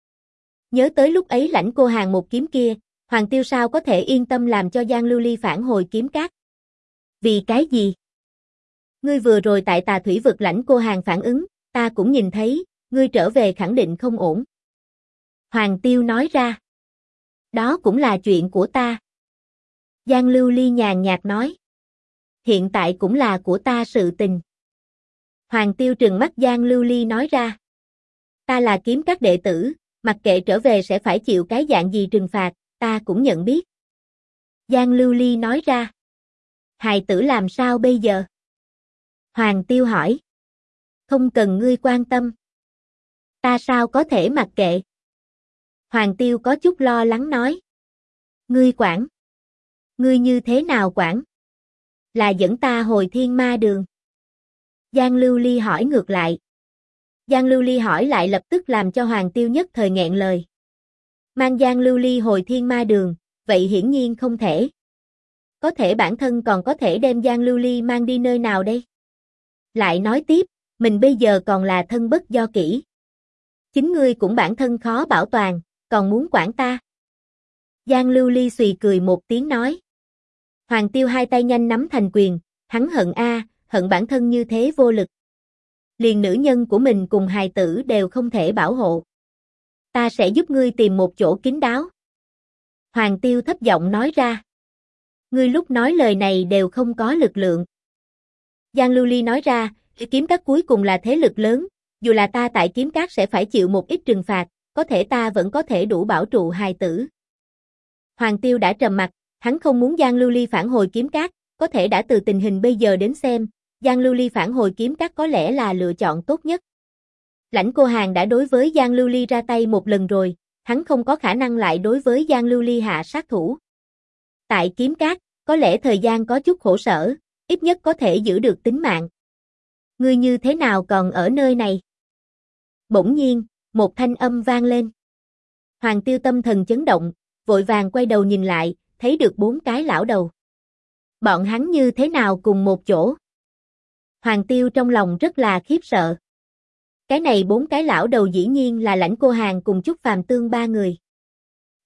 Nhớ tới lúc ấy lãnh cô hàng một kiếm kia, Hoàng Tiêu sao có thể yên tâm làm cho Giang Lưu Ly phản hồi Kiếm Cát? Vì cái gì? Ngươi vừa rồi tại Tà Thủy vực lãnh cô hàng phản ứng, ta cũng nhìn thấy, ngươi trở về khẳng định không ổn. Hoàng Tiêu nói ra. Đó cũng là chuyện của ta. Giang Lưu Ly nhàn nhạt nói. Hiện tại cũng là của ta sự tình. Hoàng Tiêu trừng mắt Giang Lưu Ly nói ra. Ta là Kiếm Cát đệ tử, mặc kệ trở về sẽ phải chịu cái dạng gì trừng phạt, ta cũng nhận biết. Giang Lưu Ly nói ra. Hài tử làm sao bây giờ? Hoàng Tiêu hỏi. Không cần ngươi quan tâm. Ta sao có thể mặc kệ? Hoàng Tiêu có chút lo lắng nói. Ngươi quản. Ngươi như thế nào quản? Là dẫn ta hồi Thiên Ma Đường. Giang Lưu Ly hỏi ngược lại. Giang Lưu Ly hỏi lại lập tức làm cho Hoàng Tiêu nhất thời nghẹn lời. Mang Giang Lưu Ly hồi Thiên Ma Đường, vậy hiển nhiên không thể. Có thể bản thân còn có thể đem Giang Lưu Ly mang đi nơi nào đây? Lại nói tiếp, mình bây giờ còn là thân bất do kỹ. Chính ngươi cũng bản thân khó bảo toàn, còn muốn quản ta. Giang Lưu Ly xùy cười một tiếng nói. Hoàng Tiêu hai tay nhanh nắm thành quyền, hắn hận hận bản thân như thế vô lực. Liền nữ nhân của mình cùng hài tử đều không thể bảo hộ. Ta sẽ giúp ngươi tìm một chỗ kín đáo. Hoàng Tiêu thấp giọng nói ra. Ngươi lúc nói lời này đều không có lực lượng. Giang Lưu Ly nói ra, Kiếm Cát cuối cùng là thế lực lớn, dù là ta tại Kiếm Cát sẽ phải chịu một ít trừng phạt, có thể ta vẫn có thể đủ bảo trụ hài tử. Hoàng Tiêu đã trầm mặt, hắn không muốn Giang Lưu Ly phản hồi Kiếm Cát, có thể đã từ tình hình bây giờ đến xem, Giang Lưu Ly phản hồi Kiếm Cát có lẽ là lựa chọn tốt nhất. Lãnh cô hàng đã đối với Giang Lưu Ly ra tay một lần rồi, hắn không có khả năng lại đối với Giang Lưu Ly hạ sát thủ. Tại Kiếm Cát, có lẽ thời gian có chút khổ sở, ít nhất có thể giữ được tính mạng. Ngươi như thế nào còn ở nơi này? Bỗng nhiên, một thanh âm vang lên. Hoàng Tiêu tâm thần chấn động, vội vàng quay đầu nhìn lại, thấy được 4 cái lão đầu. Bọn hắn như thế nào cùng một chỗ? Hoàng Tiêu trong lòng rất là khiếp sợ. Cái này 4 cái lão đầu dĩ nhiên là Lãnh Cô Hàng cùng Trúc Phàm Tương 3 người.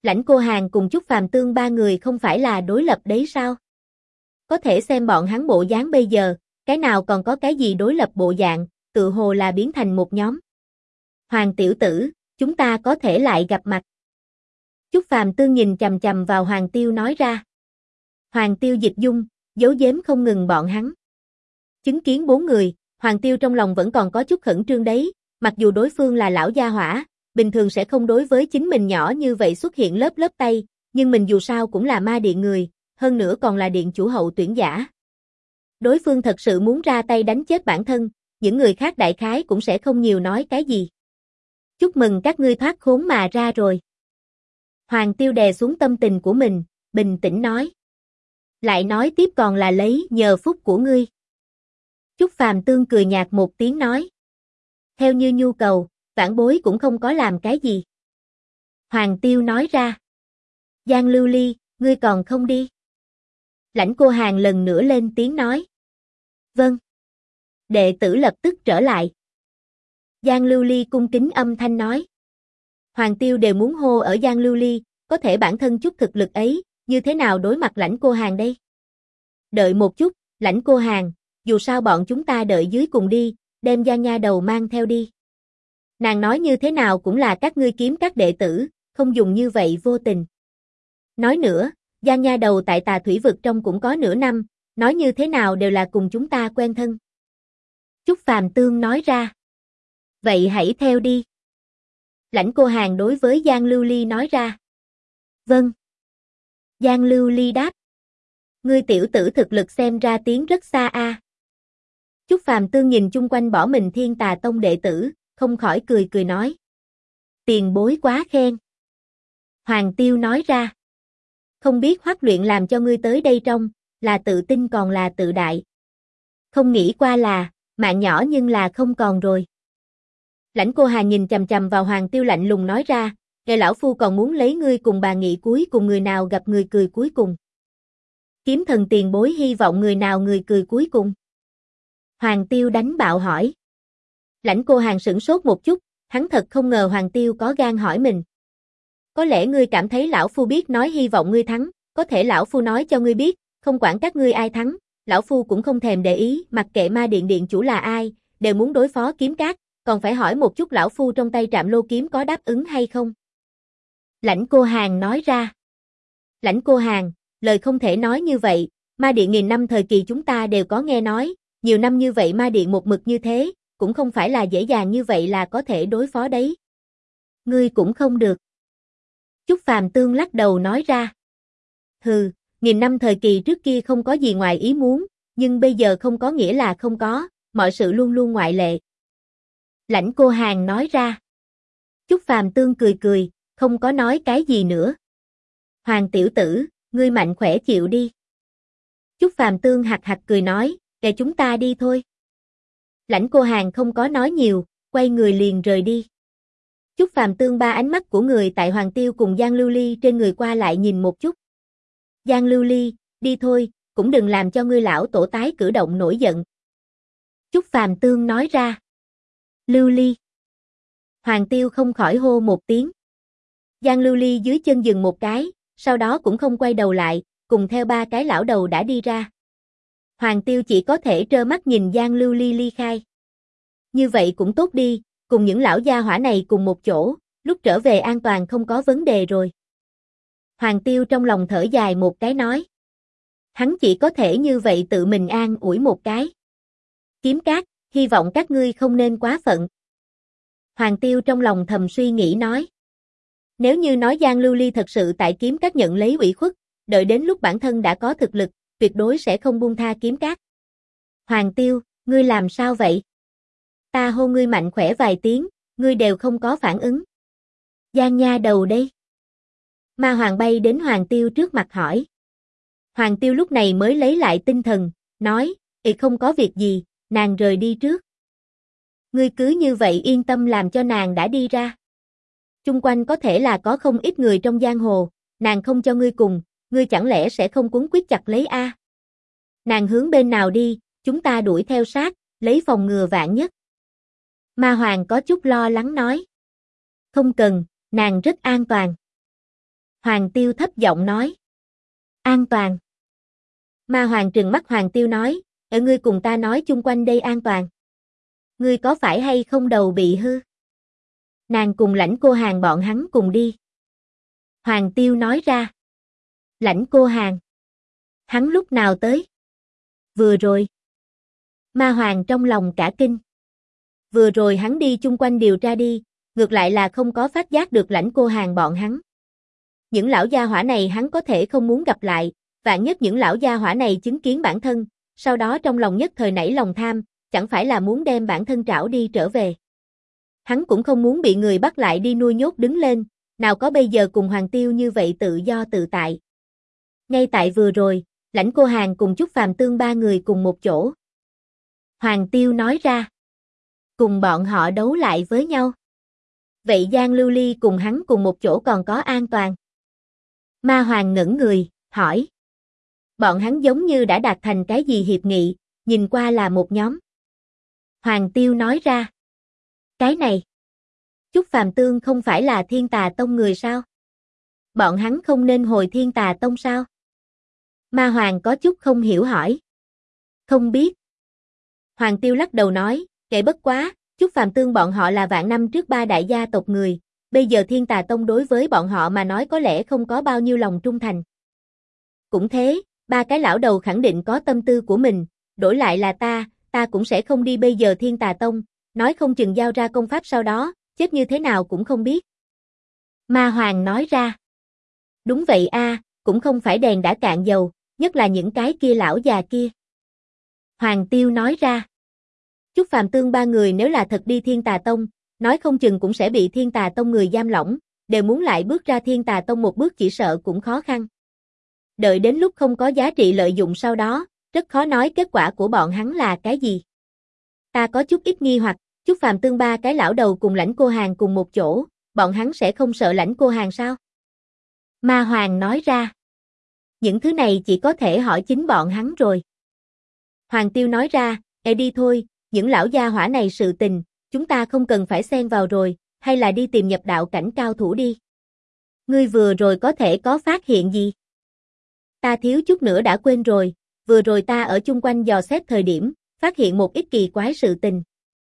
Lãnh Cô Hàn cùng Chúc Phàm Tương ba người không phải là đối lập đấy sao? Có thể xem bọn hắn bộ dáng bây giờ, cái nào còn có cái gì đối lập bộ dạng, tự hồ là biến thành một nhóm. Hoàng tiểu tử, chúng ta có thể lại gặp mặt. Chúc Phàm Tương nhìn chằm chằm vào Hoàng Tiêu nói ra. Hoàng Tiêu dịch dung, giấu giếm không ngừng bọn hắn. Chứng kiến 4 người, Hoàng Tiêu trong lòng vẫn còn có chút khẩn trương đấy, mặc dù đối phương là lão gia hỏa, bình thường sẽ không đối với chính mình nhỏ như vậy xuất hiện lớp lớp tay, nhưng mình dù sao cũng là ma điện người, hơn nữa còn là điện chủ hậu tuyển giả. Đối phương thật sự muốn ra tay đánh chết bản thân, những người khác đại khái cũng sẽ không nhiều nói cái gì. Chúc mừng các ngươi thoát khốn mà ra rồi. Hoàng Tiêu đè xuống tâm tình của mình, bình tĩnh nói. Lại nói tiếp còn là lấy nhờ phúc của ngươi. Chúc Phàm Tương cười nhạt một tiếng nói. Theo như nhu cầu, vãn bối cũng không có làm cái gì. Hoàng Tiêu nói ra. Giang Lưu Ly, ngươi còn không đi. Lãnh Cô Hàn lần nữa lên tiếng nói. Vâng. Đệ tử lập tức trở lại. Giang Lưu Ly cung kính âm thanh nói. Hoàng Tiêu đều muốn hô ở Giang Lưu Ly, có thể bản thân chút thực lực ấy, như thế nào đối mặt Lãnh Cô Hàn đây? Đợi một chút, Lãnh Cô Hàn, dù sao bọn chúng ta đợi dưới cùng đi, đem Giang nha đầu mang theo đi. Nàng nói như thế nào cũng là các ngươi kiếm các đệ tử, không dùng như vậy vô tình. Nói nữa, Giang nha đầu tại Tà Thủy vực trong cũng có nửa năm, nói như thế nào đều là cùng chúng ta quen thân. Chúc Phàm Tương nói ra. Vậy hãy theo đi. Lãnh Cô Hàn đối với Giang Lưu Ly nói ra. Vâng. Giang Lưu Ly đáp. Ngươi tiểu tử thực lực xem ra tiến rất xa a. Chúc Phàm Tương nhìn chung quanh bỏ mình Thiên Tà Tông đệ tử, không khỏi cười cười nói. Tiền bối quá khen. Hoàng Tiêu nói ra. Không biết Hoắc luyện làm cho ngươi tới đây trong, là tự tin còn là tự đại. Không nghĩ qua là, mạng nhỏ nhưng là không còn rồi. Lãnh Cô Hàn nhìn chằm chằm vào Hoàng Tiêu lạnh lùng nói ra, "Nghe lão phu còn muốn lấy ngươi cùng bà nghị cuối cùng người nào gặp người cười cuối cùng." Kiếm thần tiền bối hy vọng người nào người cười cuối cùng? Hoàng Tiêu đánh bạo hỏi. Lãnh Cô Hàn sửng sốt một chút, hắn thật không ngờ Hoàng Tiêu có gan hỏi mình. Có lẽ ngươi cảm thấy lão phu biết nói hy vọng ngươi thắng, có thể lão phu nói cho ngươi biết, không quản các ngươi ai thắng, lão phu cũng không thèm để ý, mặc kệ ma điện điện chủ là ai, đều muốn đối phó kiếm cát, còn phải hỏi một chút lão phu trong tay Trạm Lô kiếm có đáp ứng hay không. Lãnh Cô Hàn nói ra. Lãnh Cô Hàn, lời không thể nói như vậy, ma điện nghìn năm thời kỳ chúng ta đều có nghe nói, nhiều năm như vậy ma điện một mực như thế, cũng không phải là dễ dàng như vậy là có thể đối phó đấy. Ngươi cũng không được. Chúc Phàm Tương lắc đầu nói ra. Hừ, nghìn năm thời kỳ trước kia không có gì ngoài ý muốn, nhưng bây giờ không có nghĩa là không có, mọi sự luôn luôn ngoại lệ. Lãnh Cô Hàn nói ra. Chúc Phàm Tương cười cười, không có nói cái gì nữa. Hoàng tiểu tử, ngươi mạnh khỏe chịu đi. Chúc Phàm Tương hạc hạc cười nói, để chúng ta đi thôi. Lãnh Cô Hàn không có nói nhiều, quay người liền rời đi. Chúc Phàm Tương ba ánh mắt của người tại Hoàng Tiêu cùng Giang Lưu Ly trên người qua lại nhìn một chút. Giang Lưu Ly, đi thôi, cũng đừng làm cho ngươi lão tổ tái cử động nổi giận. Chúc Phàm Tương nói ra. Lưu Ly. Hoàng Tiêu không khỏi hô một tiếng. Giang Lưu Ly dưới chân dừng một cái, sau đó cũng không quay đầu lại, cùng theo ba cái lão đầu đã đi ra. Hoàng Tiêu chỉ có thể trơ mắt nhìn Giang Lưu Ly ly khai. Như vậy cũng tốt đi, cùng những lão gia hỏa này cùng một chỗ, lúc trở về an toàn không có vấn đề rồi. Hoàng Tiêu trong lòng thở dài một cái nói. Hắn chỉ có thể như vậy tự mình an ủi một cái. Kiếm cát, hy vọng các ngươi không nên quá phận. Hoàng Tiêu trong lòng thầm suy nghĩ nói. Nếu như nói Giang Lưu Ly thật sự tại kiếm cát nhận lấy ủy khuất, đợi đến lúc bản thân đã có thực lực, tuyệt đối sẽ không buông tha kiếm cát. Hoàng Tiêu, ngươi làm sao vậy? Ta hô ngươi mạnh khỏe vài tiếng, ngươi đều không có phản ứng. Giang nha đầu đây. Ma Hoàng bay đến Hoàng Tiêu trước mặt hỏi. Hoàng Tiêu lúc này mới lấy lại tinh thần, nói, không có việc gì, nàng rời đi trước. Ngươi cứ như vậy yên tâm làm cho nàng đã đi ra. Chung quanh có thể là có không ít người trong giang hồ, nàng không cho ngươi cùng, ngươi chẳng lẽ sẽ không cuống quýt chặt lấy a? Nàng hướng bên nào đi, chúng ta đuổi theo sát, lấy phòng ngừa vạn nhất. Ma Hoàng có chút lo lắng nói. Không cần, nàng rất an toàn. Hoàng Tiêu thấp giọng nói. An toàn. Ma Hoàng trừng mắt Hoàng Tiêu nói, ở ngươi cùng ta nói chung quanh đây an toàn. Ngươi có phải hay không đầu bị hư? Nàng cùng Lãnh Cô Hàn bọn hắn cùng đi. Hoàng Tiêu nói ra. Lãnh Cô Hàn. Hắn lúc nào tới? Vừa rồi. Ma Hoàng trong lòng cả kinh. Vừa rồi hắn đi chung quanh điều tra đi, ngược lại là không có phát giác được Lãnh Cô Hàn bọn hắn. Những lão gia hỏa này hắn có thể không muốn gặp lại, vạn nhất những lão gia hỏa này chứng kiến bản thân, sau đó trong lòng nhất thời nảy lòng tham, chẳng phải là muốn đem bản thân trảo đi trở về. Hắn cũng không muốn bị người bắt lại đi nuôi nhốt đứng lên, nào có bây giờ cùng Hoàng Tiêu như vậy tự do tự tại. Ngay tại vừa rồi, Lãnh Cô Hàn cùng Chúc Phàm Tương ba người cùng một chỗ. Hoàng Tiêu nói ra. Cùng bọn họ đấu lại với nhau. Vậy Giang Lưu Ly cùng hắn cùng một chỗ còn có an toàn. Ma Hoàng ngẩn người, hỏi. Bọn hắn giống như đã đạt thành cái gì hiệp nghị, nhìn qua là một nhóm. Hoàng Tiêu nói ra. Cái này. Chúc Phàm Tương không phải là Thiên Tà Tông người sao? Bọn hắn không nên hồi Thiên Tà Tông sao? Ma Hoàng có chút không hiểu hỏi. Không biết. Hoàng Tiêu lắc đầu nói, kệ bất quá, Chúc Phàm Tương bọn họ là vạn năm trước ba đại gia tộc người, bây giờ Thiên Tà Tông đối với bọn họ mà nói có lẽ không có bao nhiêu lòng trung thành. Cũng thế, ba cái lão đầu khẳng định có tâm tư của mình, đổi lại là ta cũng sẽ không đi bây giờ Thiên Tà Tông, nói không chừng giao ra công pháp sau đó, chết như thế nào cũng không biết. Ma Hoàng nói ra. Đúng vậy a, cũng không phải đèn đã cạn dầu, nhất là những cái kia lão già kia. Hoàng Tiêu nói ra. Chúc Phàm Tương ba người nếu là thật đi Thiên Tà Tông, nói không chừng cũng sẽ bị Thiên Tà Tông người giam lỏng, đều muốn lại bước ra Thiên Tà Tông một bước chỉ sợ cũng khó khăn. Đợi đến lúc không có giá trị lợi dụng sau đó, rất khó nói kết quả của bọn hắn là cái gì. Ta có chút ít nghi hoặc, Chúc Phàm Tương ba cái lão đầu cùng Lãnh Cô Hàn cùng một chỗ, bọn hắn sẽ không sợ Lãnh Cô Hàn sao? Ma Hoàng nói ra. Những thứ này chỉ có thể hỏi chính bọn hắn rồi. Hoàng Tiêu nói ra, đi thôi, những lão gia hỏa này sự tình, chúng ta không cần phải xen vào rồi, hay là đi tìm nhập đạo cảnh cao thủ đi. Ngươi vừa rồi có thể có phát hiện gì? Ta thiếu chút nữa đã quên rồi, vừa rồi ta ở chung quanh dò xét thời điểm, phát hiện một ít kỳ quái sự tình.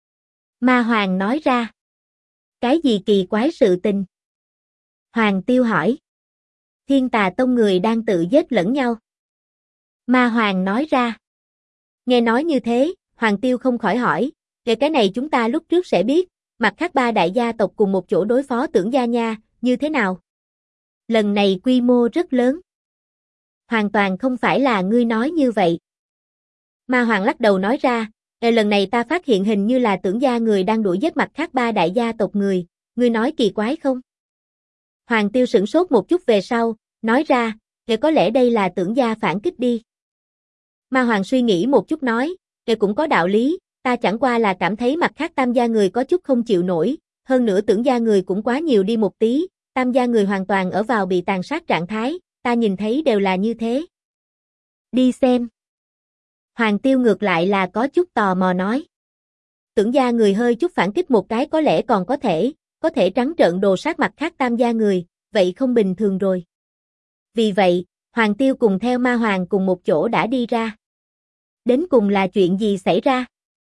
Ma Hoàng nói ra. Cái gì kỳ quái sự tình? Hoàng Tiêu hỏi. Thiên Tà Tông người đang tự giết lẫn nhau. Ma Hoàng nói ra. Nghe nói như thế, Hoàng Tiêu không khỏi hỏi, về cái này chúng ta lúc trước sẽ biết, mặt khác ba đại gia tộc cùng một chỗ đối phó Tưởng gia nha, như thế nào? Lần này quy mô rất lớn. Hoàn toàn không phải là ngươi nói như vậy. Ma Hoàng lắc đầu nói ra, lần này ta phát hiện hình như là Tưởng gia người đang đuổi giết mặt khác ba đại gia tộc người, ngươi nói kỳ quái không? Hoàng Tiêu sửng sốt một chút về sau, nói ra, có lẽ đây là Tưởng gia phản kích đi. Ma Hoàng suy nghĩ một chút nói, cũng có đạo lý, ta chẳng qua là cảm thấy mặt khác tam gia người có chút không chịu nổi, hơn nữa Tưởng gia người cũng quá nhiều đi một tí, tam gia người hoàn toàn ở vào bị tàn sát trạng thái, ta nhìn thấy đều là như thế. Đi xem. Hoàng Tiêu ngược lại là có chút tò mò nói. Tưởng gia người hơi chút phản kích một cái có lẽ còn có thể trắng trợn đồ sát mặt khác tam gia người, vậy không bình thường rồi. Vì vậy, Hoàng Tiêu cùng theo Ma Hoàng cùng một chỗ đã đi ra. Đến cùng là chuyện gì xảy ra?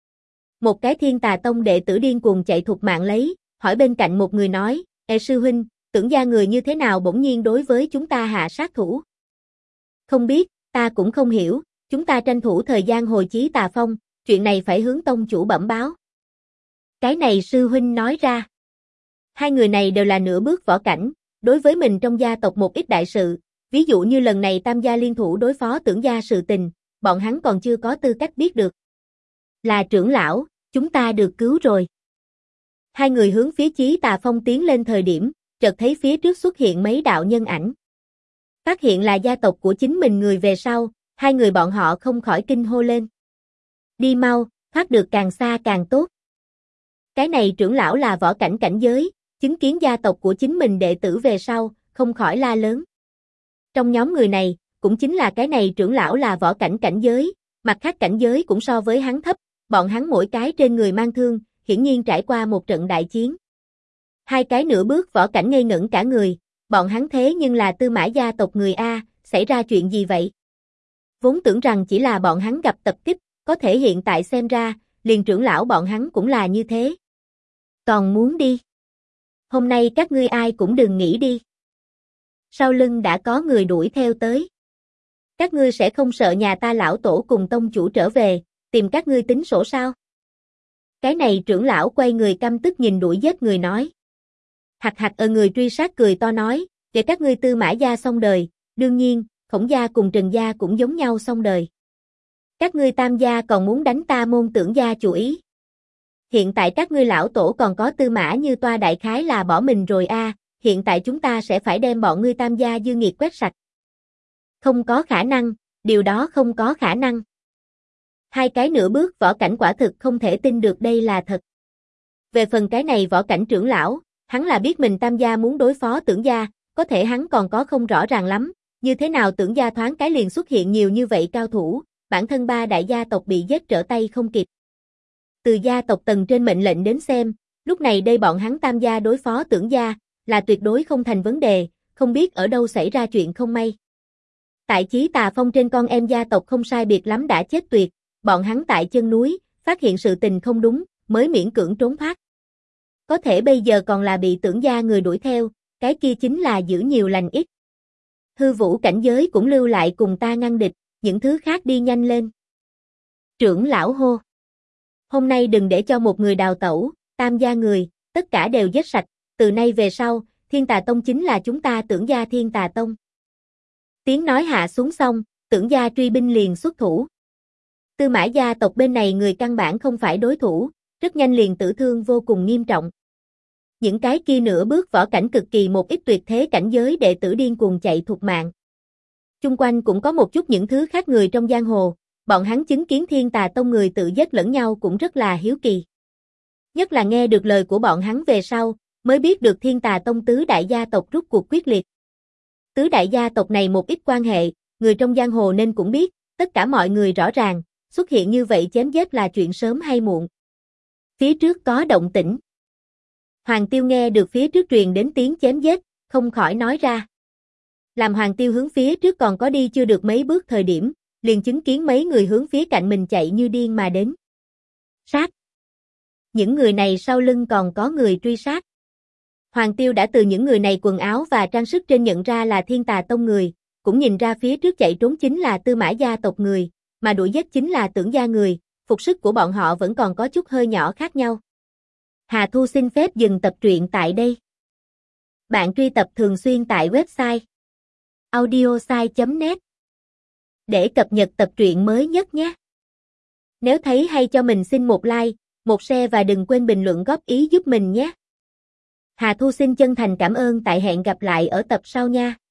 Một cái Thiên Tà Tông đệ tử điên cuồng chạy thục mạng lấy, hỏi bên cạnh một người nói, sư huynh, Tưởng gia người như thế nào bỗng nhiên đối với chúng ta hạ sát thủ? Không biết, ta cũng không hiểu, chúng ta tranh thủ thời gian hồi chí Tà Phong, chuyện này phải hướng tông chủ bẩm báo. Cái này sư huynh nói ra. Hai người này đều là nửa bước võ cảnh, đối với mình trong gia tộc một ít đại sự, ví dụ như lần này tam gia liên thủ đối phó Tưởng gia sự tình, bọn hắn còn chưa có tư cách biết được. Là trưởng lão, chúng ta được cứu rồi. Hai người hướng phía Chí Tà Phong tiến lên thời điểm, chợt thấy phía trước xuất hiện mấy đạo nhân ảnh. Phát hiện là gia tộc của chính mình người về sau, hai người bọn họ không khỏi kinh hô lên. Đi mau, thoát được càng xa càng tốt. Cái này trưởng lão là võ cảnh cảnh giới, chứng kiến gia tộc của chính mình đệ tử về sau, không khỏi la lớn. Trong nhóm người này, cũng chính là cái này trưởng lão là võ cảnh cảnh giới, mặt khác cảnh giới cũng so với hắn thấp, bọn hắn mỗi cái trên người mang thương, hiển nhiên trải qua một trận đại chiến. Hai cái nửa bước võ cảnh ngây ngẩn cả người, bọn hắn thế nhưng là Tư Mã gia tộc người A, xảy ra chuyện gì vậy? Vốn tưởng rằng chỉ là bọn hắn gặp tập kích, có thể hiện tại xem ra, liền trưởng lão bọn hắn cũng là như thế. Còn muốn đi? Hôm nay các ngươi ai cũng đừng nghĩ đi. Sau lưng đã có người đuổi theo tới. Các ngươi sẽ không sợ nhà ta lão tổ cùng tông chủ trở về, tìm các ngươi tính sổ sao? Cái này trưởng lão quay người căm tức nhìn đuổi giết người nói. Hạc hạc người truy sát cười to nói, để các ngươi Tư Mã gia xong đời, đương nhiên, Khổng gia cùng Trần gia cũng giống nhau xong đời. Các ngươi Tam gia còn muốn đánh ta Môn Tưởng gia chủ ý. Hiện tại các ngươi lão tổ còn có Tư Mã Như Toa đại khái là bỏ mình rồi a, hiện tại chúng ta sẽ phải đem bọn ngươi Tam gia dư nghiệt quét sạch. Không có khả năng, điều đó không có khả năng. Hai cái nửa bước võ cảnh quả thực không thể tin được đây là thật. Về phần cái này võ cảnh trưởng lão, hắn là biết mình Tam gia muốn đối phó Tưởng gia, có thể hắn còn có không rõ ràng lắm, như thế nào Tưởng gia thoáng cái liền xuất hiện nhiều như vậy cao thủ, bản thân ba đại gia tộc bị giết trở tay không kịp. Từ gia tộc tầng trên mệnh lệnh đến xem, lúc này đây bọn hắn Tam gia đối phó Tưởng gia, là tuyệt đối không thành vấn đề, không biết ở đâu xảy ra chuyện không may. Tại Chí Tà Phong trên con em gia tộc không sai biệt lắm đã chết tuyệt, bọn hắn tại chân núi, phát hiện sự tình không đúng, mới miễn cưỡng trốn thoát. Có thể bây giờ còn là bị Tưởng gia người đuổi theo, cái kia chính là giữ nhiều lành ít. Hư vũ cảnh giới cũng lưu lại cùng ta ngăn địch, những thứ khác đi nhanh lên. Trưởng lão hô. Hôm nay đừng để cho một người đào tẩu, Tam gia người, tất cả đều giết sạch, từ nay về sau, Thiên Tà Tông chính là chúng ta Tưởng gia Thiên Tà Tông. Tiếng nói hạ xuống xong, Tưởng gia truy binh liền xuất thủ. Tư Mã gia tộc bên này người căn bản không phải đối thủ, rất nhanh liền tử thương vô cùng nghiêm trọng. Những cái kia nửa bước võ cảnh cực kỳ một ít tuyệt thế cảnh giới đệ tử điên cuồng chạy thục mạng. Chung quanh cũng có một chút những thứ khác người trong giang hồ, bọn hắn chứng kiến Thiên Tà Tông người tự giết lẫn nhau cũng rất là hiếu kỳ. Nhất là nghe được lời của bọn hắn về sau, mới biết được Thiên Tà Tông tứ đại gia tộc rút cuộc quyết liệt. Tứ đại gia tộc này một ít quan hệ, người trong giang hồ nên cũng biết, tất cả mọi người rõ ràng, xuất hiện như vậy chém giết là chuyện sớm hay muộn. Phía trước có động tĩnh. Hoàng Tiêu nghe được phía trước truyền đến tiếng chém giết, không khỏi nói ra. Làm Hoàng Tiêu hướng phía trước còn có đi chưa được mấy bước thời điểm, liền chứng kiến mấy người hướng phía cạnh mình chạy như điên mà đến. Sát! Những người này sau lưng còn có người truy sát. Hoàng Tiêu đã từ những người này quần áo và trang sức trên nhận ra là Thiên Tà Tông người, cũng nhìn ra phía trước chạy trốn chính là Tư Mã gia tộc người, mà đuổi giết chính là Tưởng gia người, phục sức của bọn họ vẫn còn có chút hơi nhỏ khác nhau. Hà Thu xin phép dừng tập truyện tại đây. Bạn truy tập thường xuyên tại website audiosai.net để cập nhật tập truyện mới nhất nhé. Nếu thấy hay cho mình xin một like, một share và đừng quên bình luận góp ý giúp mình nhé. Hà Thu xin chân thành cảm ơn, tại hẹn gặp lại ở tập sau nha.